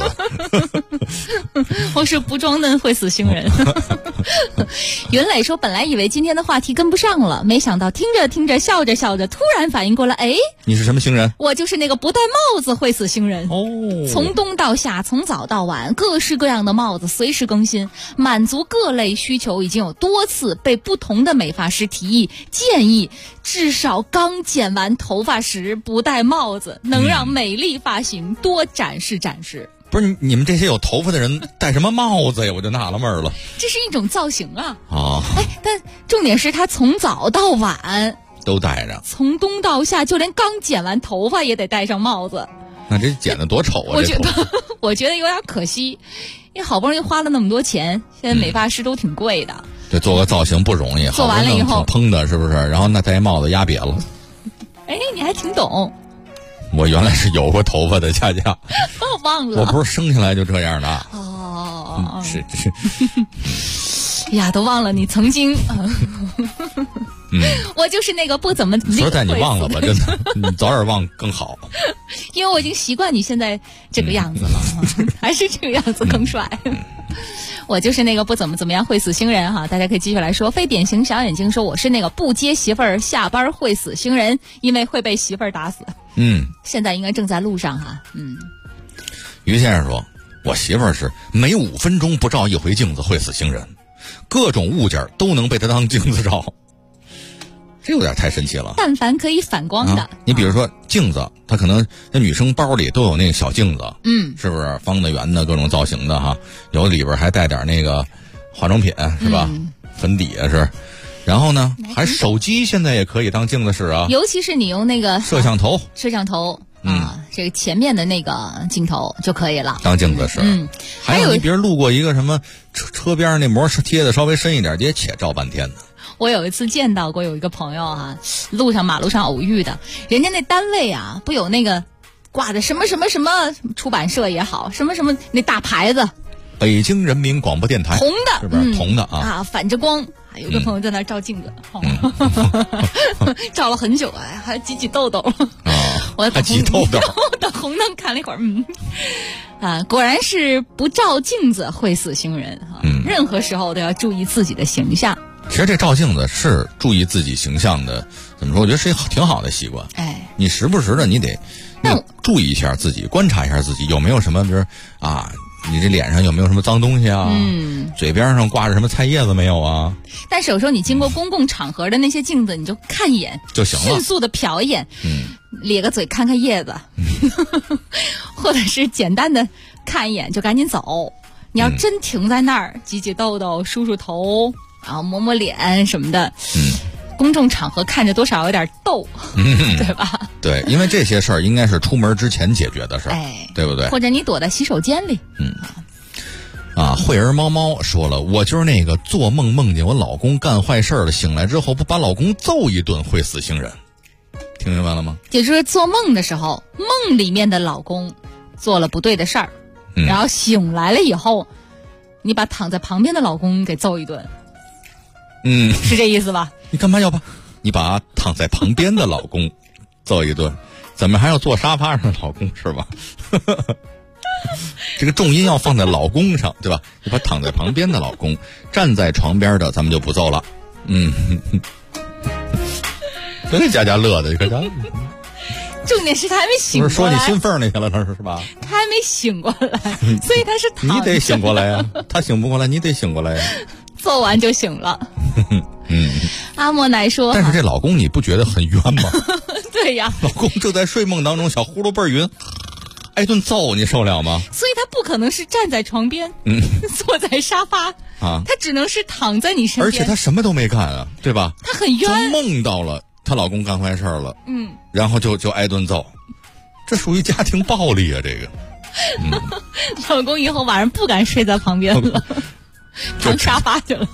或是不装嫩会死星人。云磊说：“本来以为今天的话题跟不上了，没想到听着听着，笑着笑着，突然反应过来，哎， 你是什么星人？ 我就是那个不戴帽子会死星人。哦，从冬到夏，从早到晚，各式各样的帽子随时更新，满足各类需求，已经有多次被不同的美发师提议建议，至少刚剪完头发时不戴帽子，能让美丽发型多展示展示。 不是你们这些有头发的人戴什么帽子呀？我就纳了闷了。 这是一种造型啊！ 哦， 但重点是他从早到晚都戴着， 从冬到夏，就连刚剪完头发也得戴上帽子。 那这剪得多丑啊！ 我觉得有点可惜，因为好不容易花了那么多钱，现在美发师都挺贵的。 对，做个造型不容易， 做完了以后挺蓬的，是不是？然后那戴帽子压瘪了。 哎，你还挺懂。 我原来是有过头发的，佳佳。 我忘了。 我不是生下来就这样的。 哦， 是。 呀，都忘了你曾经。我就是那个不怎么。 说在你忘了吧，真的，你早点忘更好。 因为我已经习惯你现在这个样子了，还是这个样子更帅。我就是那个不怎么样会死星人哈，大家可以继续来说。非典型小眼睛说我是那个不接媳妇儿下班会死星人，因为会被媳妇儿打死。现在应该正在路上哈。 于先生说，我媳妇儿是每5分钟不照一回镜子会死星人，各种物件都能被她当镜子照。这有点太神奇了。 但凡可以反光的， 你比如说镜子，它可能那女生包里都有那个小镜子，是不是方的、圆的、各种造型的哈？有里边还带点那个化妆品，是吧？粉底啊是。然后呢，还手机现在也可以当镜子使啊， 尤其是你用那个摄像头这个前面的那个镜头就可以了， 当镜子使。还有你比如路过一个什么车边那膜贴的稍微深一点，也且照半天呢。 我有一次见到过有一个朋友啊，马路上偶遇的，人家那单位啊不有那个挂的什么什么什么出版社也好，什么什么那大牌子， 北京人民广播电台， 红的， 是不是红的啊？ 反着光。有一个朋友在那儿照镜子，照了很久哎，还挤痘痘。我还挤痘痘， 等红灯看了一会儿，果然是不照镜子会死星人哈。任何时候都要注意自己的形象。 其实这照镜子是注意自己形象的，怎么说？我觉得是一个挺好的习惯。你时不时的你得注意一下自己，观察一下自己有没有什么，比如你这脸上有没有什么脏东西啊？嘴边上挂着什么菜叶子没有啊？ 但是有时候你经过公共场合的那些镜子，你就看一眼就行了， 迅速的瞟一眼，咧个嘴看看叶子，或者是简单的看一眼就赶紧走。你要真停在那儿挤挤痘痘、梳梳头，然后抹抹脸什么的，公众场合看着多少有点逗，对吧？ 对，因为这些事儿应该是出门之前解决的事儿，对不对？ 或者你躲在洗手间里。 慧儿猫猫说了，我就是那个做梦梦见我老公干坏事了，醒来之后不把老公揍一顿会死星人。听明白了吗？ 也就是做梦的时候，梦里面的老公做了不对的事儿，然后醒来了以后，你把躺在旁边的老公给揍一顿。是这意思吧？ 你干嘛要把你把躺在旁边的老公揍一顿？怎么还要坐沙发上的老公是吧？这个重音要放在老公上，对吧？你把躺在旁边的老公，站在床边的咱们就不揍了。真给佳佳乐的，你看他。 重点是他还没醒过来。 说你心缝儿那去了，他是吧？ 他还没醒过来，所以他是躺着。 你得醒过来呀，他醒不过来，你得醒过来呀。 揍完就醒了。阿莫乃说， 但是这老公你不觉得很冤吗？ 对呀， 老公正在睡梦当中，小呼噜倍儿匀，挨顿揍你受了吗？ 所以他不可能是站在床边，坐在沙发啊，他只能是躺在你身边， 而且他什么都没干啊，对吧？ 他很冤， 就梦到了她老公干坏事了，然后就挨顿揍，这属于家庭暴力啊！这个老公以后晚上不敢睡在旁边了，躺沙发去了。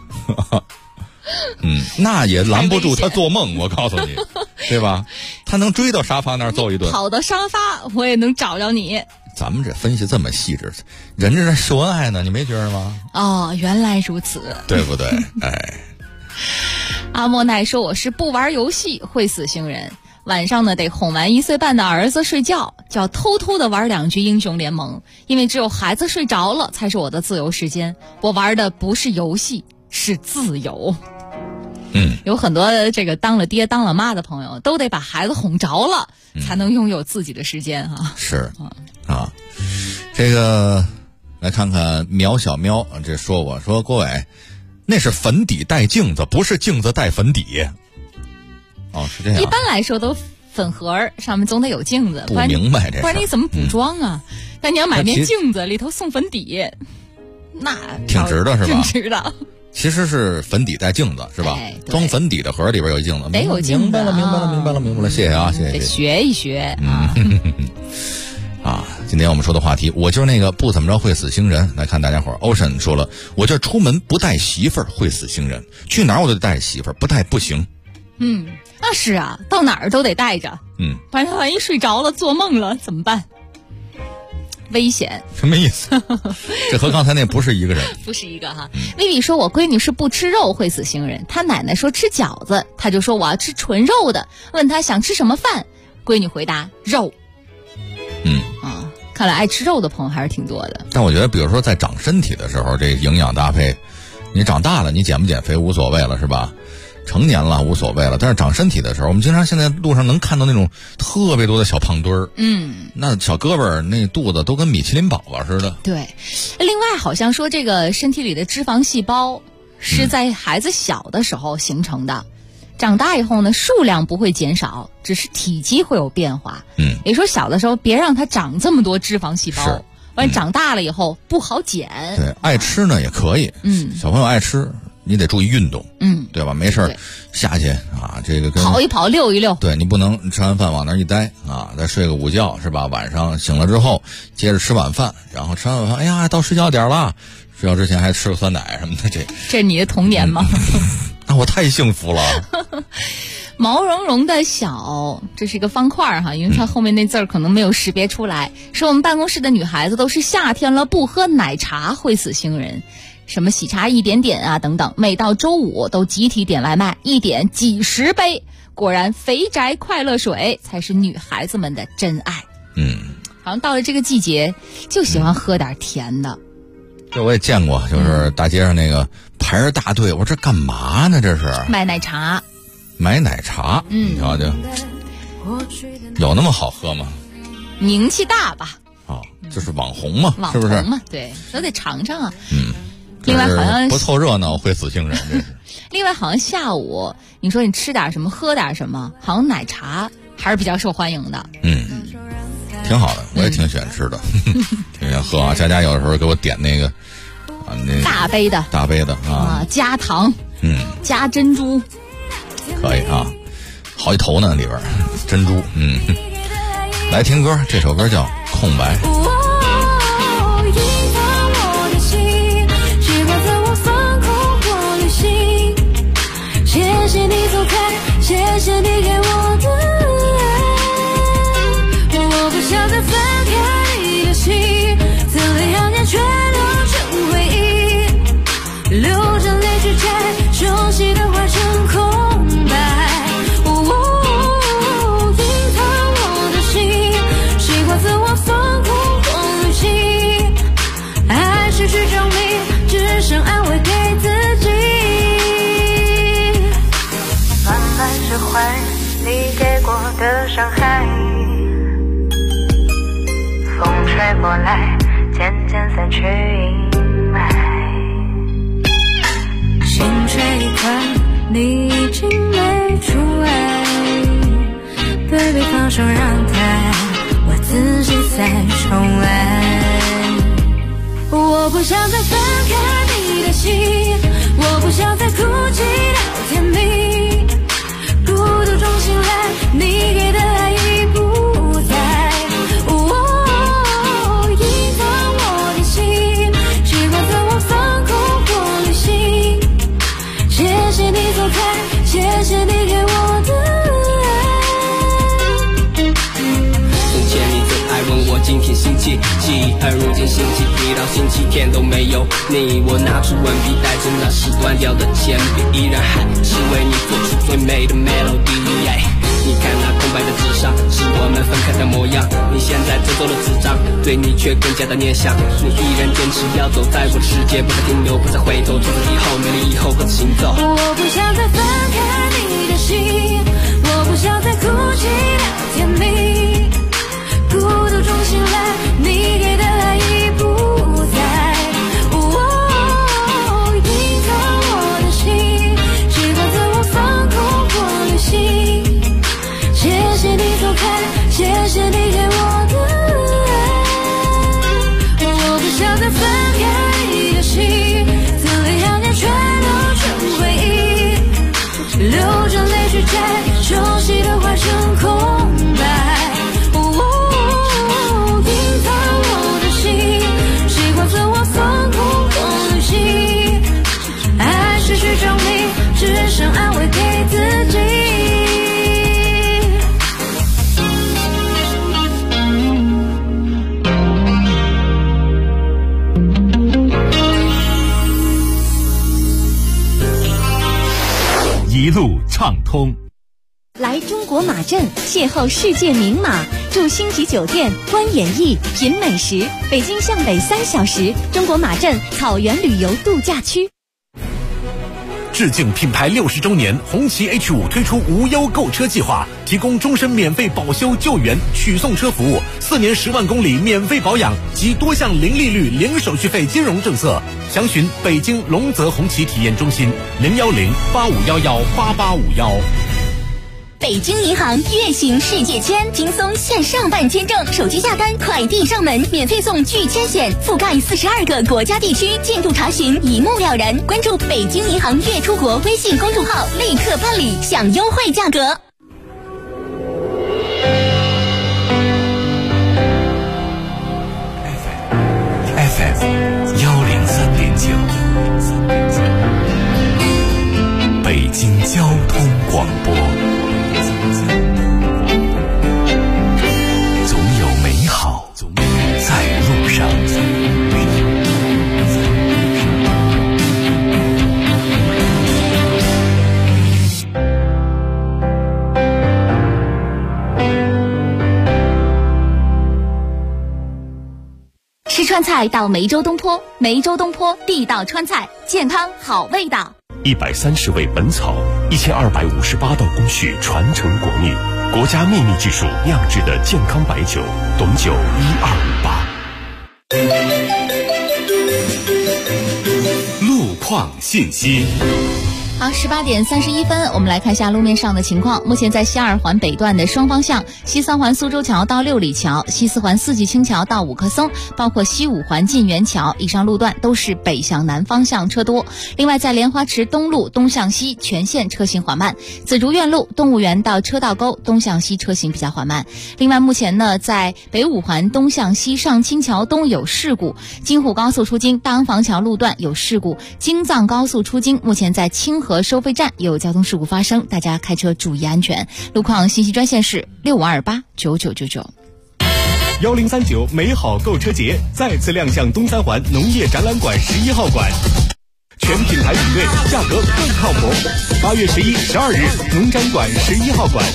那也拦不住他做梦，我告诉你，对吧？他能追到沙发那儿揍一顿， 跑到沙发我也能找着你。 咱们这分析这么细致，人家在秀恩爱呢，你没觉得吗？ 哦，原来如此， 对不对？哎， 阿莫奈说我是不玩游戏会死星人，晚上呢得哄完1岁半的儿子睡觉，就要偷偷的玩2局英雄联盟，因为只有孩子睡着了才是我的自由时间。我玩的不是游戏，是自由。有很多这个当了爹当了妈的朋友都得把孩子哄着了，才能拥有自己的时间哈。 是啊，这个来看看苗小喵这说我说郭伟，那是粉底带镜子，不是镜子带粉底。哦，是这样。 一般来说都粉盒上面总得有镜子， 不明白这事， 不然你怎么补妆啊？但你要买面镜子，里头送粉底，那挺值的是吧？ 挺值的。 其实是粉底带镜子是吧？装粉底的盒里边有镜子， 得有镜子。 明白了，谢谢啊，谢谢。 得学一学啊！今天我们说的话题，我就是那个不怎么着会死星人。来看大家伙 ，Ocean 说了，我这出门不带媳妇儿会死星人，去哪儿我都得带媳妇儿，不带不行。 那是啊，到哪儿都得带着。不然他万一睡着了做梦了怎么办？危险。 什么意思？这和刚才那不是一个人。 不是一个哈。薇薇说我闺女是不吃肉会死星人，她奶奶说吃饺子，她就说我要吃纯肉的，问她想吃什么饭，闺女回答肉。看来爱吃肉的朋友还是挺多的。 但我觉得比如说在长身体的时候，这营养搭配，你长大了你减不减肥无所谓了是吧？成年了无所谓了，但是长身体的时候，我们经常现在路上能看到那种特别多的小胖墩儿，那小胳膊那肚子都跟米其林宝宝似的。 对，另外好像说这个身体里的脂肪细胞是在孩子小的时候形成的，长大以后呢数量不会减少，只是体积会有变化。也说小的时候别让它长这么多脂肪细胞，完长大了以后不好减。 对，爱吃呢也可以，小朋友爱吃。你得注意运动，对吧？没事下去啊，这个跑一跑，溜一溜。 对，你不能吃完饭往那儿一待啊，再睡个午觉是吧？晚上醒了之后接着吃晚饭，然后吃完晚饭，哎呀，到睡觉点了，睡觉之前还吃个酸奶什么的，这是你的童年吗？ 那我太幸福了。 毛茸茸的小，这是一个方块哈，因为它后面那字儿可能没有识别出来。说我们办公室的女孩子都是夏天了不喝奶茶会死星人。什么喜茶一点点啊等等，每到周五都集体点外卖，一点几10杯。果然肥宅快乐水才是女孩子们的真爱。好像到了这个季节就喜欢喝点甜的。 这我也见过，就是大街上那个排着大队，我说这干嘛呢？这是买奶茶。 买奶茶，你瞧瞧，有那么好喝吗？ 名气大吧？ 就是网红嘛，是不是？ 网红嘛，对，都得尝尝啊。另外好像不凑热闹会死星人，这是。 另外好像下午你说你吃点什么喝点什么，好像奶茶还是比较受欢迎的。 挺好的，我也挺喜欢吃的，挺喜欢喝啊。佳佳有的时候给我点那个那大杯的啊，加糖，加珍珠， 可以啊，好几头呢里边珍珠。来听歌，这首歌叫《空白》。 谢谢你走开，谢谢你给我的爱，我不想再分开你的心，曾被想念却留成回忆，流着泪去摘熟悉的化成空白。隐藏我的心，习惯自我放空空旅行，爱失去证明，只剩安慰给自己。慢慢释怀你给过的伤害，风吹过来渐渐散去阴霾，心却一块你已经没出来，baby放手让它我自己再重来，我不想再分开你的心，我不想再哭泣到天明，孤独中醒来，你给的爱已不在。隐星期几，而如今星期一到星期天都没有你。我拿出文笔，带着那时断掉的铅笔，依然还是为你做出最美的 melody。你看那空白的纸上，是我们分开的模样。你现在正做了纸张，对你却更加的念想。你依然坚持要走在我的世界，不再停留，不再回头，从此以后没了以后的行走。 我不想再分开你的心，我不想再哭泣的甜蜜，孤独中醒来，你给的爱已不在。隐藏我的心，习惯自我放空过旅行。谢谢你走开，谢谢你给我的爱。我不想再分开你的心，字里行间全都成回忆，流着泪去摘熟悉的话成空白。隐藏我的心，习惯自我放空过旅行，爱失去证明，只剩安慰给自己。 一路畅通。 来中国马镇邂逅世界名马，住星级酒店，观演艺，品美食。北京向北3小时，中国马镇草原旅游度假区。 致敬品牌60周年，红旗 H5 推出无忧购车计划，提供终身免费保修救援取送车服务，4年10万公里免费保养及多项零利率零手续费金融政策。详询北京龙泽红旗体验中心010-8511-8851。 北京银行月行世界签，轻松线上办签证，手机下单，快递上门，免费送拒签险，覆盖42个国家地区，进度查询一目了然。关注北京银行月出国微信公众号，立刻办理，享优惠价格。 FM 103.9，北京交通广播。总有美好在路上。 吃川菜到梅州东坡，梅州东坡地道川菜，健康好味道。 130味本草，1258道工序传承国秘，国家秘密技术酿制的健康白酒，董酒1258。 路况信息。 好，18点31分，我们来看一下路面上的情况。目前在西2环北段的双方向，西3环苏州桥到六里桥，西4环四季青桥到五棵松，包括西5环晋源桥以上路段都是北向南方向车多。另外，在莲花池东路东向西全线车行缓慢，紫竹院路动物园到车道沟东向西车行比较缓慢。另外，目前呢，在北5环东向西上清桥东有事故，京沪高速出京大安坊桥路段有事故，京藏高速出京目前在清河收费站有交通事故发生，大家开车注意安全。路况信息专线是65289999。 1039美好购车节再次亮相东三环农业展览馆11号馆，全品牌比对，价格更靠谱。8月11、12日，农展馆11号馆。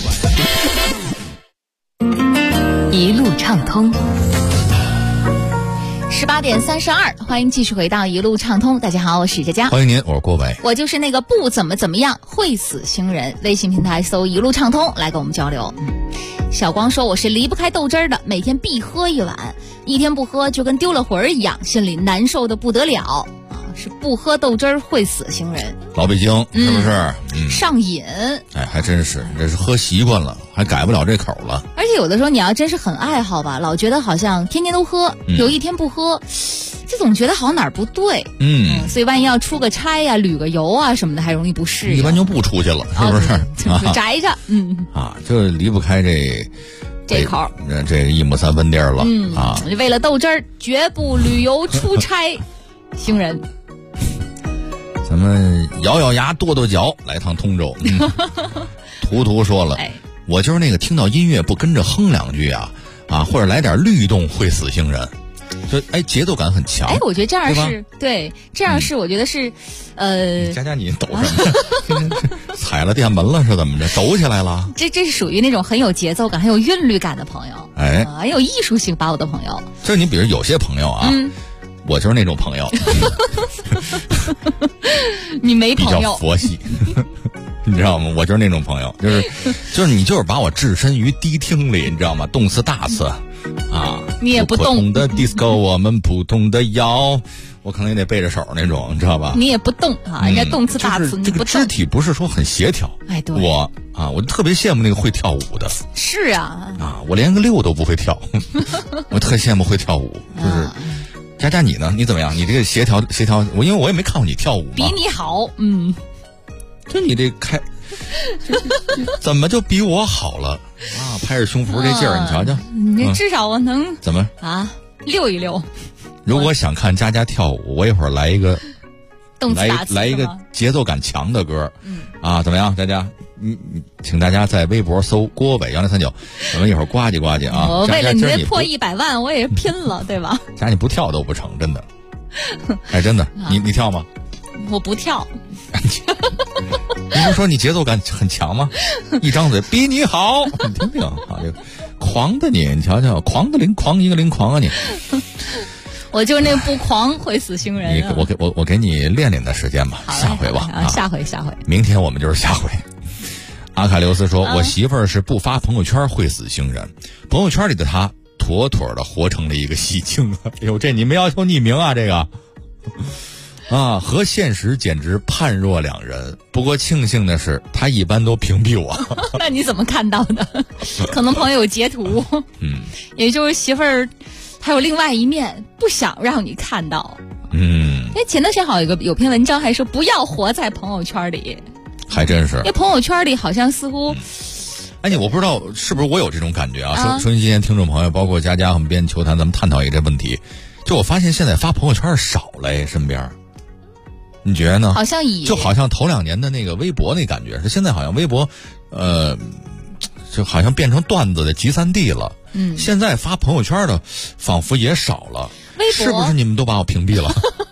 一路畅通。18点32，欢迎继续回到一路畅通。大家好，我是佳佳。 欢迎您，我是郭伟。 我就是那个不怎么样会死星人。微信平台搜一路畅通来跟我们交流。小光说我是离不开豆汁儿的，每天必喝一碗，一天不喝就跟丢了魂儿一样，心里难受的不得了。是不喝豆汁儿会死星人， 老北京是不是？ 上瘾。 哎，还真是，这是喝习惯了，还改不了这口了。 而且有的时候你要真是很爱好吧，老觉得好像天天都喝，有一天不喝，就总觉得好像哪儿不对。所以万一要出个差呀、旅个游啊什么的，还容易不适应。 一般就不出去了，是不是？ 就宅着， 就离不开这口， 这1亩3分地儿了为了豆汁儿，绝不旅游出差，星人。 咱们咬咬牙跺跺脚来趟通州。图说了，我就是那个听到音乐不跟着哼两句啊， 啊，或者来点律动会死星人。就节奏感很强。 我觉得这样是对，这样是我觉得是， 佳佳你抖什么？踩了电门了是怎么着？抖起来了？ 这是属于那种很有节奏感、很有韵律感的朋友，很有艺术性把我的朋友。 就是你比如有些朋友啊，我就是那种朋友。 你没朋友？ 比较佛系。你知道吗？我就是那种朋友，就是你就是把我置身于迪厅里，你知道吗？动次大次。啊， 你也不动。 普通的 disco， 我们普通的摇，我可能也得背着手那种，你知道吧？ 你也不动啊，人家动次大次，你不动。 这个肢体不是说很协调。 对。 我特别羡慕那个会跳舞的。 是啊。 我连个6都不会跳，我特羡慕会跳舞。就是佳佳你呢？你怎么样？你这个协调，因为我也没看过你跳舞嘛。 比你好， 就你这怎么就比我好了啊？拍着胸脯这劲儿，你瞧瞧。 你至少我能怎么溜一溜。 如果想看佳佳跳舞，我一会儿来一个来一个节奏感强的歌。怎么样，佳佳？请大家在微博搜郭伟1039，我们一会儿呱唧呱唧啊。 我为了你这破100万，我也拼了，对吧？ 佳你不跳都不成，真的。真的，你跳吗？ 我不跳。 你不说你节奏感很强吗？一张嘴比你好，你听听啊，这个狂的你瞧瞧，狂的灵狂一个灵狂啊你。 我就是那不狂会死星人。 我给你练练的时间吧，下回吧。 下回。 明天我们就是下回。阿卡琉斯说，我媳妇儿是不发朋友圈会死星人，朋友圈里的她妥妥的活成了一个戏精。哎呦，这你们要求匿名啊，这个。和现实简直判若两人。不过庆幸的是，他一般都屏蔽我。 那你怎么看到的？可能朋友有截图。也就是媳妇儿还有另外一面，不想让你看到。前段时间好有篇文章还说不要活在朋友圈里。 还真是。 因为朋友圈里好像似乎。 我不知道是不是我有这种感觉啊？收音机前听众朋友，包括佳佳和我们编球坛，咱们探讨一个这问题。就我发现现在发朋友圈少了，身边。你觉得呢？就好像头2年的那个微博那感觉是，现在好像微博，就好像变成段子的集散地了。现在发朋友圈的仿佛也少了。 微博是不是你们都把我屏蔽了？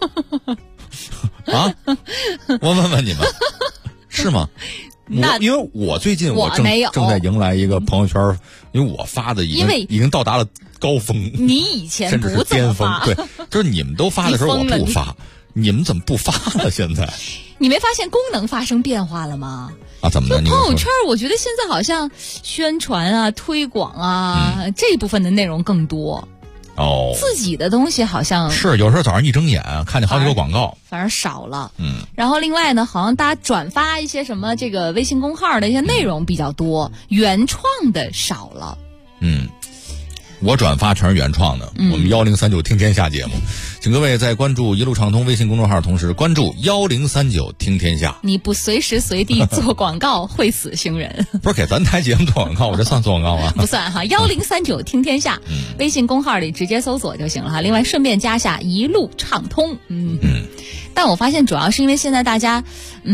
我问问你们，是吗？因为我最近我正在迎来一个朋友圈，因为我发的已经到达了高峰。 你以前甚至是巅峰，对，就是你们都发的时候我不发。你们怎么不发了？现在你没发现功能发生变化了吗？ 怎么的？ 朋友圈我觉得现在好像宣传推广这一部分的内容更多。自己的东西好像是有时候早上一睁眼看见好几个广告， 反而少了。然后另外呢，好像大家转发一些什么这个微信公号的一些内容比较多，原创的少了。 我转发全是原创的。我们1039听天下节目，请各位在关注一路畅通微信公众号的同时，关注1039听天下。 你不随时随地做广告会死星人。 不是给咱台节目做广告，我这算做广告吗？ 不算哈。1039听天下，微信公号里直接搜索就行了哈。另外顺便加下一路畅通。但我发现主要是因为现在大家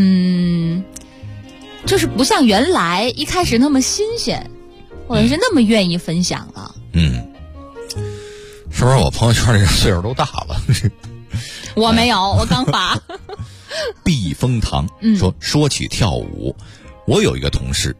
就是不像原来一开始那么新鲜，或者是那么愿意分享了。 是不是我朋友圈里人岁数都大了？ 我没有，我刚发。 避风塘说起跳舞，我有一个同事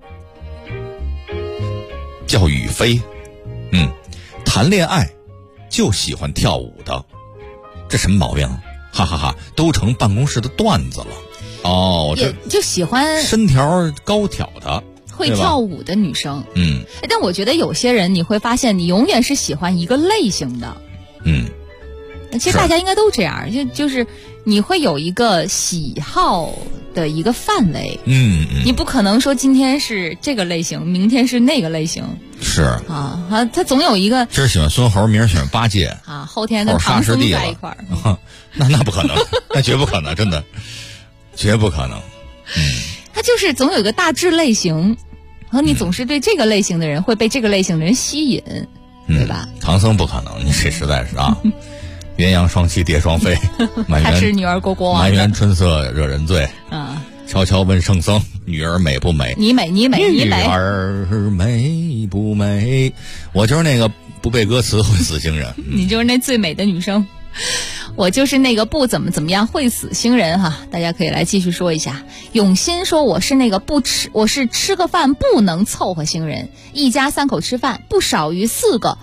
叫宇飞，谈恋爱就喜欢跳舞的，这什么毛病？哈哈哈，都成办公室的段子了。 也就喜欢身条高挑的。 会跳舞的女生，但我觉得有些人你会发现，你永远是喜欢一个类型的，其实大家应该都这样，就是你会有一个喜好的一个范围，你不可能说今天是这个类型，明天是那个类型， 是他总有一个， 今儿喜欢孙猴，明儿喜欢八戒后天跟唐僧在一块儿， 那不可能，那绝不可能，真的，绝不可能， 他就是总有一个大致类型。和你总是对这个类型的人会被这个类型的人吸引，对吧？ 唐僧不可能，你这实在是鸳鸯双栖蝶双飞， 他是女儿国王， 满园春色惹人醉。悄悄问圣僧，女儿美不美？ 你美， 女儿美不美？我就是那个不背歌词会死星人。 你就是那最美的女生。我就是那个不怎么样会死星人哈，大家可以来继续说一下。永新说我是那个我是吃个饭不能凑合星人，一家3口吃饭不少于4个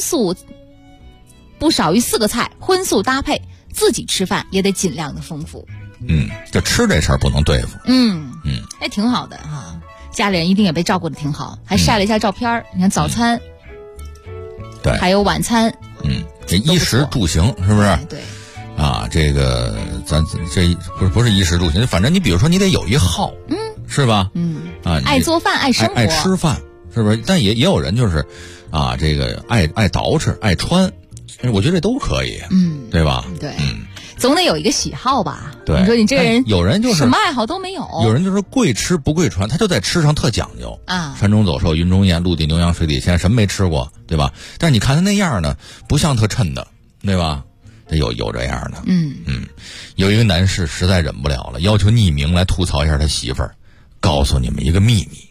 菜荤素搭配，自己吃饭也得尽量的丰富。 就吃这事儿不能对付。 哎，挺好的哈，家里人一定也被照顾的挺好，还晒了一下照片你看早餐， 对， 还有晚餐， 这衣食住行是不是？ 对。 啊，这个咱这不是衣食住行，反正你比如说你得有一号，是吧？ 爱做饭，爱生活， 爱吃饭，是不是？但也有人就是啊，这个爱捯饬，爱穿，我觉得这都可以，对吧？ 对，总得有一个喜好吧？ 对， 你说你这个人， 有人就是什么爱好都没有， 有人就是贵吃不贵穿，他就在吃上特讲究啊， 山中走兽，云中雁，陆地牛羊，水底鲜，什么没吃过，对吧？但是你看他那样呢，不像特抻的，对吧？有这样的，有一个男士实在忍不了了，要求匿名来吐槽一下他媳妇儿。告诉你们一个秘密，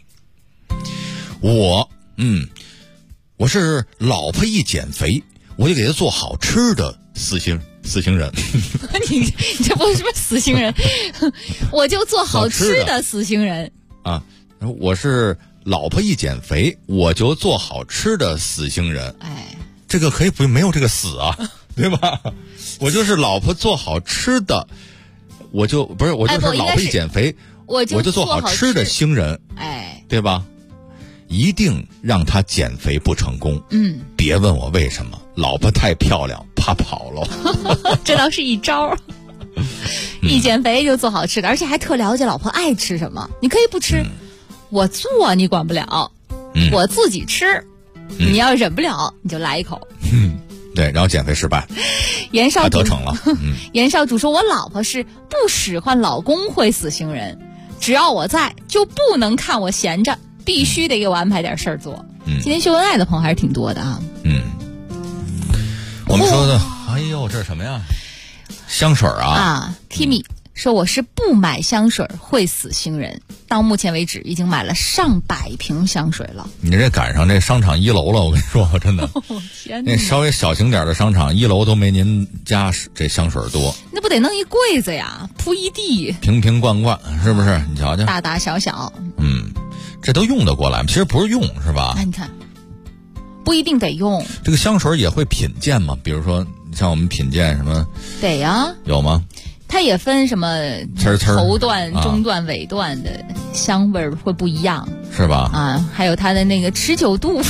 我是老婆一减肥，我就给她做好吃的死星人。 你这不是什么死星人，我就做好吃的死星人啊！我是老婆一减肥，我就做好吃的死星人。 哎， 这个可以不没有这个死啊。对吧？我就是老婆做好吃的，我就是老婆一减肥，我就做好吃的星人， 哎， 对吧？一定让他减肥不成功，别问我为什么，老婆太漂亮，怕跑了。 这倒是一招，一减肥就做好吃的，而且还特了解老婆爱吃什么。你可以不吃，我做你管不了，我自己吃，你要忍不了你就来一口。 对，然后减肥失败， 严少得逞了。 严少主说，我老婆是不使唤老公会死星人，只要我在就不能看我闲着，必须得给我安排点事儿做。今天秀恩爱的朋友还是挺多的啊。 我们说的，哎呦，这是什么呀？香水啊 Kimi 说我是不买香水会死星人，到目前为止已经买了上百瓶香水了。 你这赶上这商场1楼了，我跟你说，真的。 天哪， 那稍微小型点的商场1楼都没您家这香水多。 那不得弄一柜子呀，铺一地， 瓶瓶罐罐，是不是？你瞧瞧， 大大小小， 这都用得过来吗？其实不是用，是吧？ 那你看，不一定得用。 这个香水也会品鉴吗？比如说像我们品鉴什么？ 得呀。 有吗？ 它也分什么头段、中段、尾段的香味会不一样， 是吧？ 啊，还有它的那个持久度。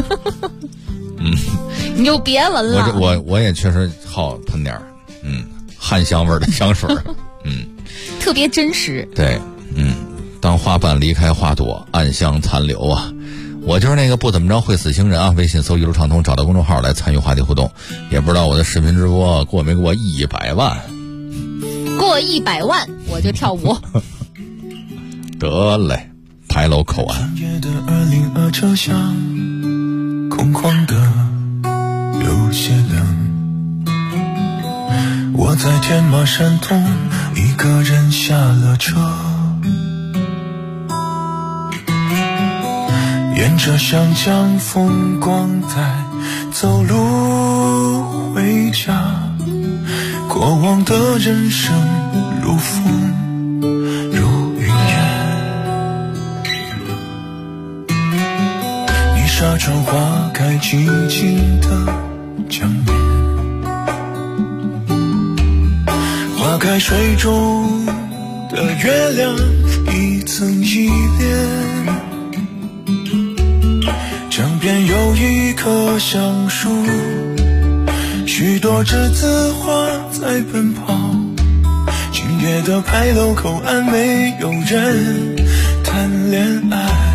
你就别闻了。 我也确实好喷点汗香味的香水， 特别真实。 对，当花瓣离开花朵，暗香残留啊。我就是那个不怎么着会死星人啊！微信搜一路畅通，找到公众号来参与话题互动。也不知道我的视频直播过没过100万。 过100万我就跳舞。 得嘞，牌楼口岸。 夜的202车厢，空旷的有些冷。我在天马山东一个人下了车，沿着湘江风光带走路回家。过往的人生如风如云烟，泥沙窗花开寂静的江边，花开水中的月亮一层一列，江边有一棵橡树，许多栀子花在奔跑，今夜的牌楼口岸没有人谈恋爱。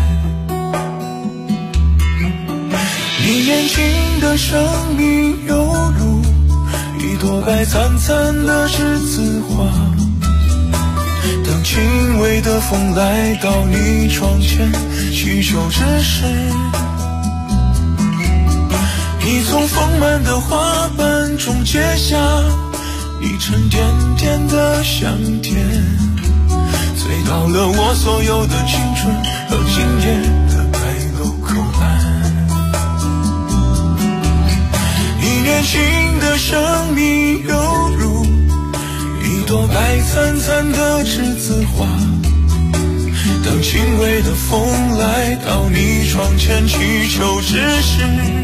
你眼睛的生命犹如一朵白灿灿的栀子花，当轻微的风来到你窗前，祈求之时，你从丰满的花瓣中结下一沉甸甸的香甜，醉倒了我所有的青春和今夜的牌楼口岸。 轻的生命犹如一朵白灿灿的栀子花，当轻微的风来到你窗前祈求之时，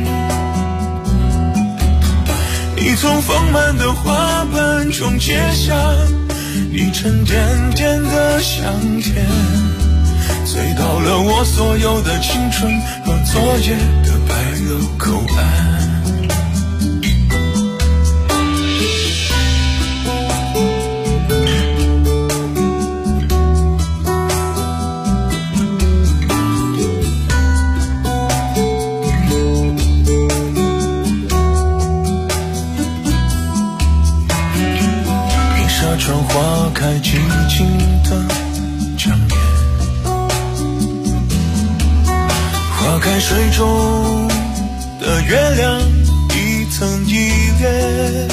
你从丰满的花瓣中结下一沉甸甸的香甜，醉倒了我所有的青春和昨夜的白楼口岸。窗花开寂静的江边，花开水中的月亮一层一月，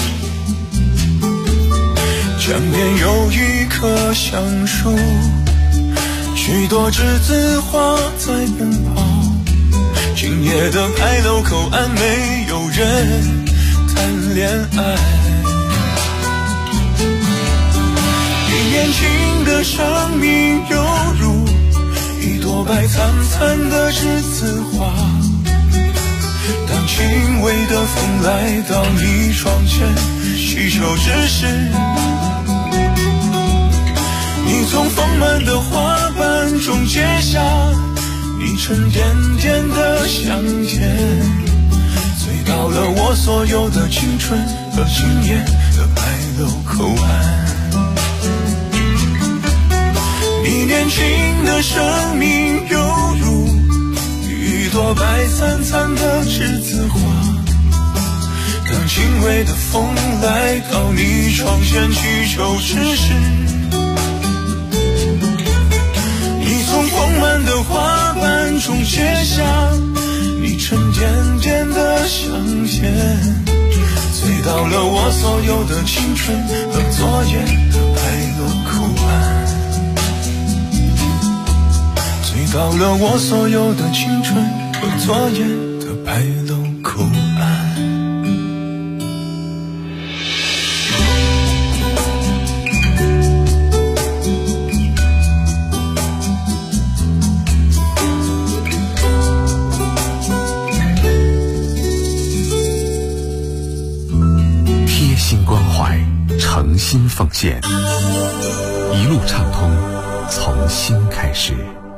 江边有一棵橡树，许多栀子花在奔跑，今夜的牌楼口岸没有人谈恋爱，年轻的生命犹如一朵白灿灿的栀子花，当轻微的风来到你窗前祈求之时，你从丰满的花瓣中结下一沉甸甸的香甜，醉倒了我所有的青春和今夜的牌楼口岸。你年轻的生命犹如一朵白灿灿的栀子花，当轻微的风来到你窗前祈求之时，你从丰满的花瓣中结下一沉甸甸的香甜，醉倒了我所有的青春和昨夜的牌楼口岸，到了我所有的青春和昨夜的牌楼口岸。 贴心关怀，诚心奉献，一路畅通，从心开始。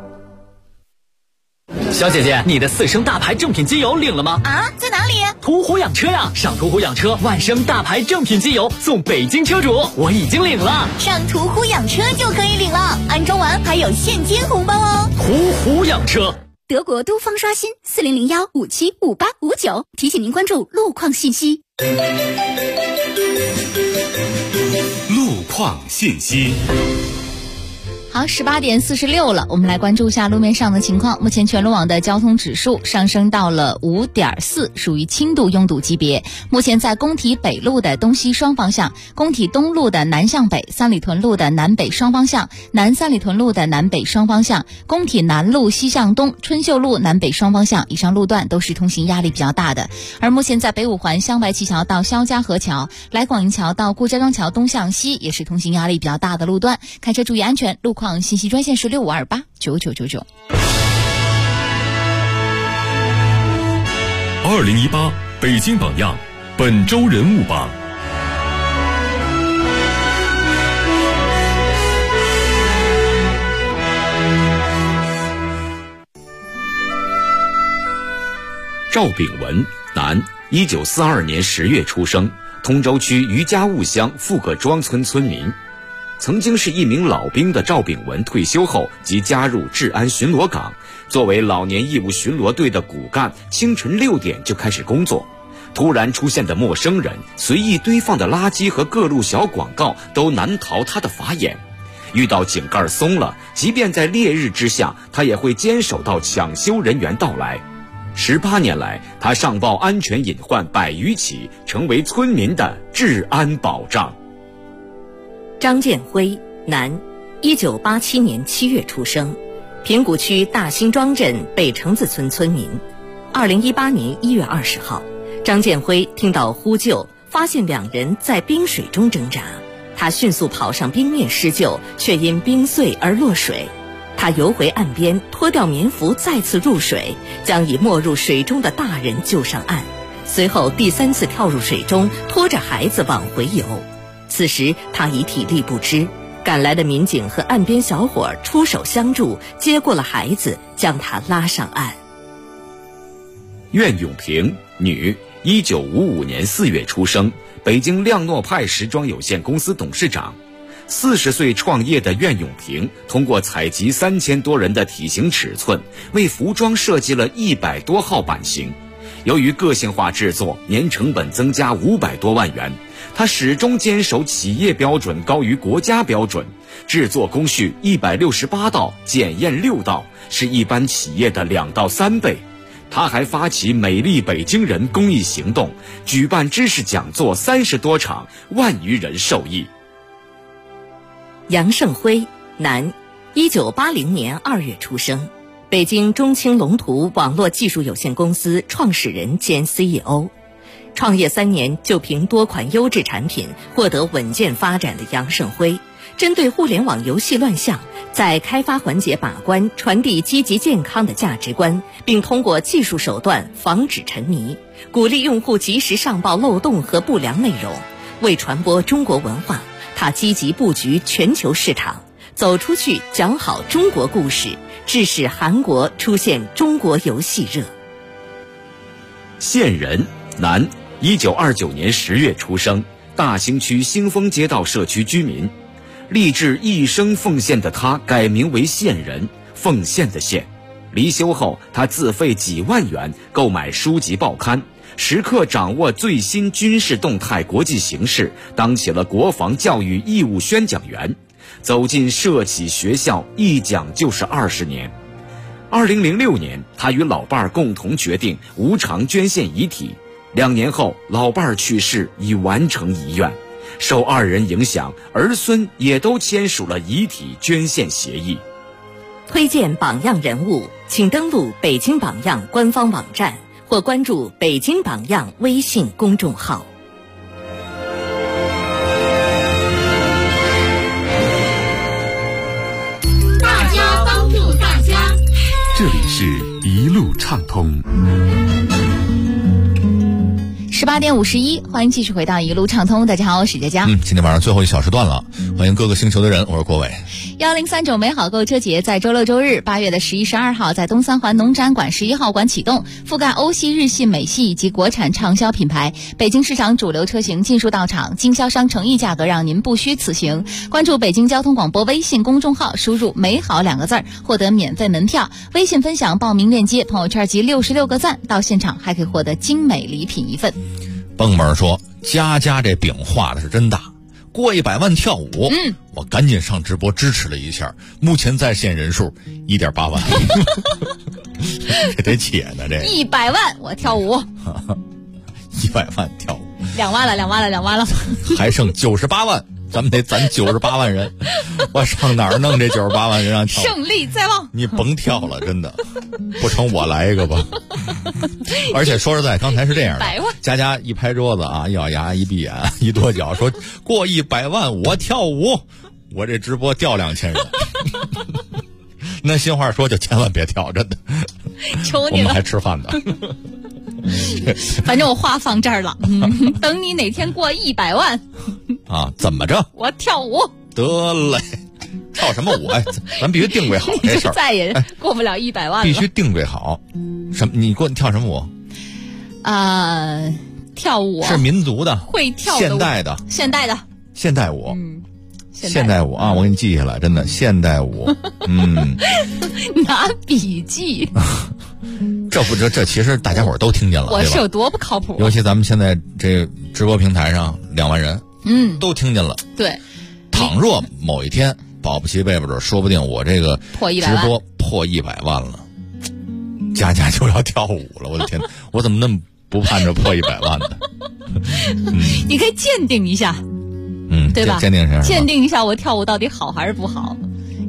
小姐姐，你的4升大牌正品机油领了吗？ 啊，在哪里？ 途虎养车呀！上途虎养车万升大牌正品机油送北京车主，我已经领了。 上途虎养车就可以领了，安装完还有现金红包哦。 途虎养车， 德国都方刷新4001575859，提醒您关注路况信息。 路况信息。 好，18点46了，我们来关注一下路面上的情况。目前全路网的交通指数上升到了5.4，属于轻度拥堵级别。目前在工体北路的东西双方向、工体东路的南向北、三里屯路的南北双方向、南三里屯路的南北双方向、工体南路西向东、春秀路南北双方向以上路段都是通行压力比较大的。而目前在北五环香白旗桥到肖家河桥、来广营桥到顾家庄桥东向西也是通行压力比较大的路段，开车注意安全。路况信息专线是65289999。 2018北京榜样本周人物榜。 赵炳文，男，1942年10月出生，通州区余家务乡富各庄村村民。曾经是一名老兵的赵炳文退休后即加入治安巡逻岗，作为老年义务巡逻队的骨干，清晨6点就开始工作。突然出现的陌生人、随意堆放的垃圾和各路小广告都难逃他的法眼。遇到井盖松了，即便在烈日之下，他也会坚守到抢修人员到来。18年来，他上报安全隐患100余起，成为村民的治安保障。 张建辉，男，1987年7月出生，平谷区大辛庄镇北城子村村民。2018年1月20号， 张建辉听到呼救，发现2人在冰水中挣扎，他迅速跑上冰面施救，却因冰碎而落水。他游回岸边，脱掉棉服，再次入水，将已没入水中的大人救上岸。随后第3次跳入水中，拖着孩子往回游。此时他已体力不支，赶来的民警和岸边小伙出手相助，接过了孩子，将他拉上岸。 苑永平，女，1955年4月出生，北京亮诺派时装有限公司董事长。40岁创业的苑永平，通过采集3000多人的体型尺寸，为服装设计了100多号版型。由于个性化制作，年成本增加500多万元。他始终坚守企业标准高于国家标准，制作工序168道，检验6道，是一般企业的2到3倍。他还发起美丽北京人公益行动，举办知识讲座30多场，万余人受益。 杨胜辉，男，1980年2月出生，北京中青龙图网络技术有限公司创始人兼 CEO。创业3年就凭多款优质产品获得稳健发展的杨胜辉，针对互联网游戏乱象，在开发环节把关，传递积极健康的价值观，并通过技术手段防止沉迷，鼓励用户及时上报漏洞和不良内容。为传播中国文化，他积极布局全球市场，走出去讲好中国故事，致使韩国出现中国游戏热。 县人，男，1929年10月出生，大兴区兴丰街道社区居民。立志一生奉献的他改名为县人，奉献的献。离休后，他自费几万元购买书籍报刊，时刻掌握最新军事动态国际形势，当起了国防教育义务宣讲员。走进社企学校，一讲就是20年。2006年，他与老伴儿共同决定无偿捐献遗体。2年后，老伴儿去世，已完成遗愿。受2人影响，儿孙也都签署了遗体捐献协议。 推荐榜样人物，请登录北京榜样官方网站或关注北京榜样微信公众号。 大家帮助大家， 这里是一路畅通。 18点51，欢迎继续回到一路畅通。大家好，我是佳佳。 今天晚上最后1小时段了，欢迎各个星球的人，我是郭伟。 103种美好购车节在周6周日8月的11、12号在东三环农展馆11号馆启动，覆盖欧系、日系、美系以及国产畅销品牌，北京市场主流车型尽数到场，经销商诚意价格让您不虚此行。关注北京交通广播微信公众号，输入美好2个字获得免费门票，微信分享报名链接，朋友圈集66个赞，到现场还可以获得精美礼品1份。 蹦蹦说佳佳这饼画的是真大，过100万跳舞，我赶紧上直播支持了一下，目前在线人数1.8万。这得且呢，这 100万我跳舞 ，100万跳舞 ，2万了， 还剩98万，咱98万人，我上哪儿弄这98万人让跳？ 胜利在望！ 你甭跳了，真的，不成我来一个吧。而且说实在，刚才是这样的，佳佳一拍桌子啊，一咬牙，一闭眼，一跺脚，说过100万我跳舞，我这直播掉2000人。那新话说就千万别跳，真的， 求你了， 我们还吃饭呢。 反正我话放这儿了，等你哪天过100万啊，怎么着？ 我跳舞得嘞，跳什么舞？哎，咱必须定位好这事儿， 再也过不了100万了。 必须定位好。什么？你跳什么舞？ 跳舞是民族的， 会跳的现代的，现代舞。现代舞啊，我给你记下来，真的现代舞。 拿笔记。 这其实大家伙都听见了， 我是有多不靠谱？ 尤其咱们现在这直播平台上2万人，都听见了。 对， 倘若某一天保不齐背不准，说不定我这个直播破100万了，佳佳就要跳舞了。我的天，我怎么那么不盼着破100万呢？ 你可以鉴定一下。对吧？ 鉴定一下， 鉴定一下我跳舞到底好还是不好？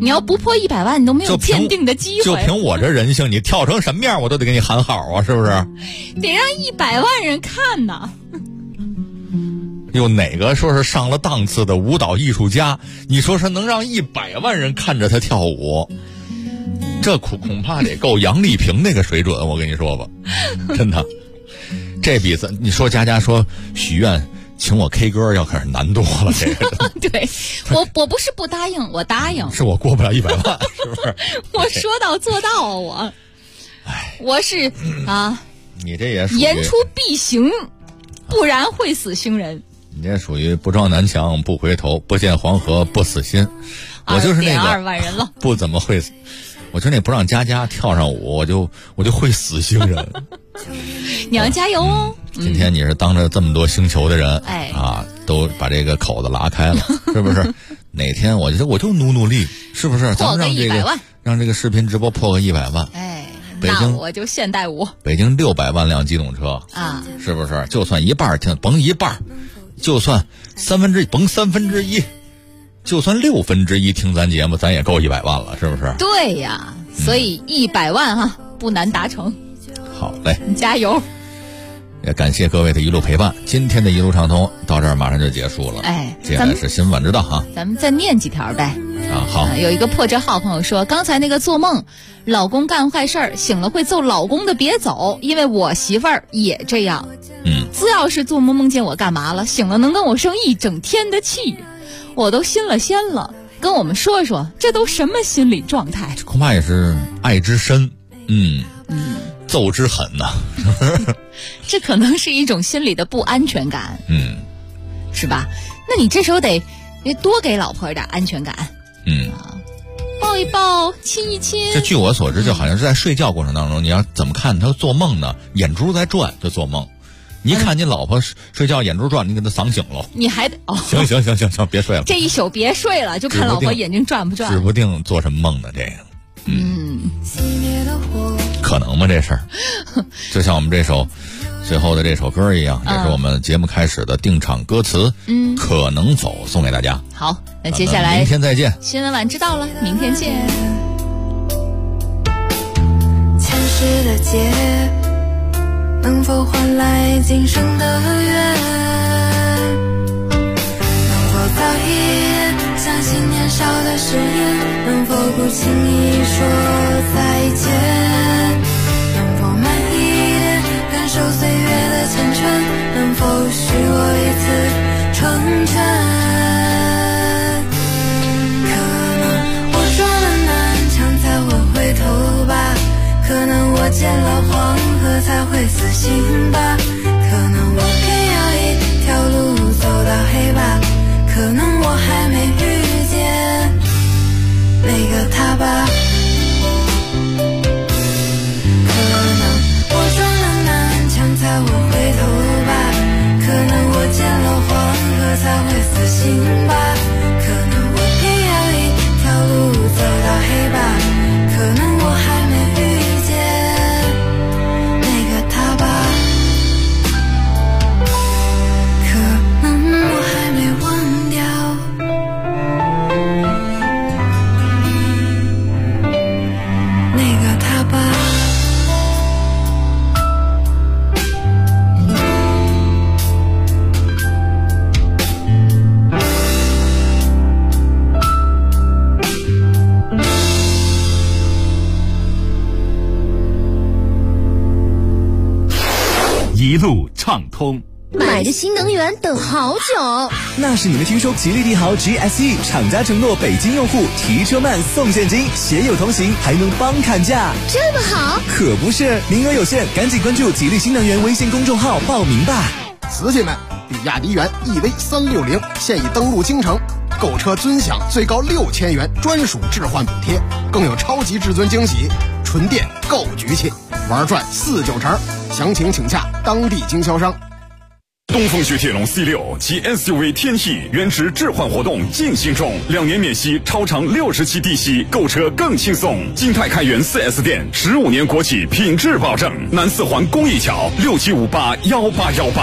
你要不破100万，你都没有鉴定的机会。 就凭我这人性，你跳成什么样，我都得给你喊好啊，是不是？ 得让100万人看呐。 有哪个说是上了档次的舞蹈艺术家？你说是能让100万人看着他跳舞？这恐怕得够杨丽萍那个水准，我跟你说吧，真的。这比赛，你说佳佳说许愿请我 K 歌要可是难多了，这个。 对，我不是不答应，我答应。 是我过不了100万，是不是？ 我说到做到啊，我是啊。 你这也属于言出必行，不然会死星人。 你这属于不撞南墙不回头，不见黄河不死心。我就是那个 2.2万人了， 不怎么会死。我就那不让佳佳跳上舞，我就会死星人。 你要加油哦！ 今天你是当着这么多星球的人，都把这个口子拉开了，是不是？哪天我就努力，是不是？ 破个100万， 让这个视频直播破个100万。 那我就现代舞。 北京600万辆机动车啊，是不是？就算一半听，甭一半，就算甭1/3，就算1/6听咱节目，咱也够100万了，是不是？ 对呀，所以100万哈不难达成。 好嘞， 加油！ 也感谢各位的一路陪伴。今天的一路畅通到这儿马上就结束了。接下来是新闻知道哈。 咱们再念几条呗。 好。 有一个破折号朋友说，刚才那个做梦老公干坏事儿醒了会揍老公的别走，因为我媳妇儿也这样。只要是做梦梦见我干嘛了，醒了能跟我生一整天的气，我都心了仙了。跟我们说说，这都什么心理状态？ 恐怕也是爱之深，揍之狠呐。 这可能是一种心理的不安全感，是吧？那你这时候得多给老婆点安全感，抱一抱，亲一亲。 这据我所知，就好像是在睡觉过程当中，你要怎么看他做梦呢？眼珠在转，就做梦。你一看你老婆睡觉眼珠转，你给他嗓醒了。 你还得行，别睡了。 这一宿别睡了，就看老婆眼睛转不转。 指不定做什么梦呢，这个。可能吗？这事儿，就像我们这首最后的这首歌一样，也是我们节目开始的定场歌词。可能否送给大家。 好，那接下来明天再见。 新闻晚知道了，明天见。 前世的劫，能否换来今生的缘？能否早一点相信年少的誓言？能否不轻易说再见？能否慢一点感受岁月的缱绻？能否许我一次成全？可能我撞了南墙才会回头吧，可能我见了黄河才会死心吧，可能我偏要一条路走到黑吧，可能我还没遇见那个他吧，可能我撞了南墙才会回头吧，可能我见了黄河才会死心吧，可能我偏要一条路走到黑吧，可能我还没遇见那个他吧，可能我还没忘掉那个他吧。 一路畅通。 买的新能源等好久， 那是你们听说吉利帝豪 GSE 厂家承诺北京用户提车慢送现金，携友同行还能帮砍价， 这么好？ 可不是，名额有限，赶紧关注吉利新能源微信公众号报名吧。 瓷器们，比亚迪元 EV360现已登陆京城，购车尊享最高6000元专属置换补贴，更有超级至尊惊喜，纯电购局气，玩转4-9成，详情请洽当地经销商。 东风雪铁龙 C6 及 SUV 天翼原值置换活动进行中，2年免息，超长60期低息，购车更轻松。金泰开元 4S 店，15年国企品质保证。南四环公益桥，67581818。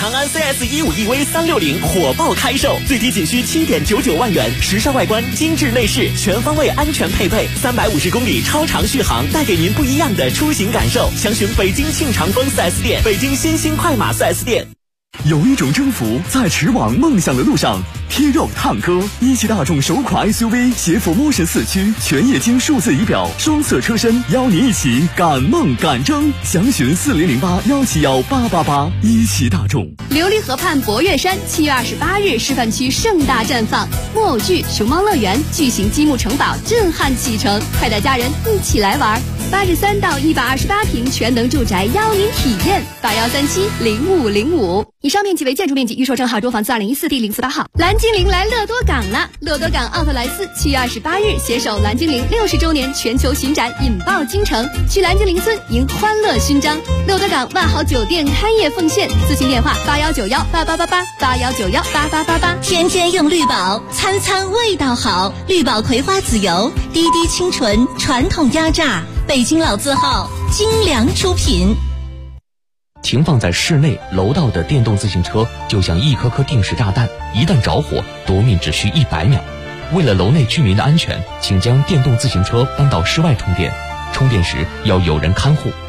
长安 CS15 EV 360火爆开售，最低仅需7.99万元，时尚外观，精致内饰，全方位安全配备，350公里超长续航，带给您不一样的出行感受。详询北京庆长丰 4S 店、北京新兴快马 4S 店。 有一种征服在驰往梦想的路上，贴肉探歌，一汽大众首款 SUV 携辅 Motion 4驱，全液晶数字仪表，双色车身，邀你一起赶梦赶征。详询4008-171-888。一汽大众。 琉璃河畔博悦山7月28日示范区盛大绽放，木偶剧、熊猫乐园、巨型积木城堡震撼启程，快带家人一起来玩。83到128平全能住宅邀您体验，81370505。以上面积为建筑面积，预售证号，中房子2014第048号。蓝精灵来乐多港了！乐多港奥特莱斯7月28日携手蓝精灵60周年全球巡展，引爆京城，去蓝精灵村迎欢乐勋章。乐多港万豪酒店开业奉献，咨询电话81918888，81918888。 天天用绿宝，餐餐味道好。绿宝葵花籽油，滴滴清纯，传统压榨，北京老字号，精良出品。 停放在室内楼道的电动自行车就像一颗颗定时炸弹，一旦着火，夺命只需100秒。为了楼内居民的安全，请将电动自行车搬到室外充电，充电时要有人看护。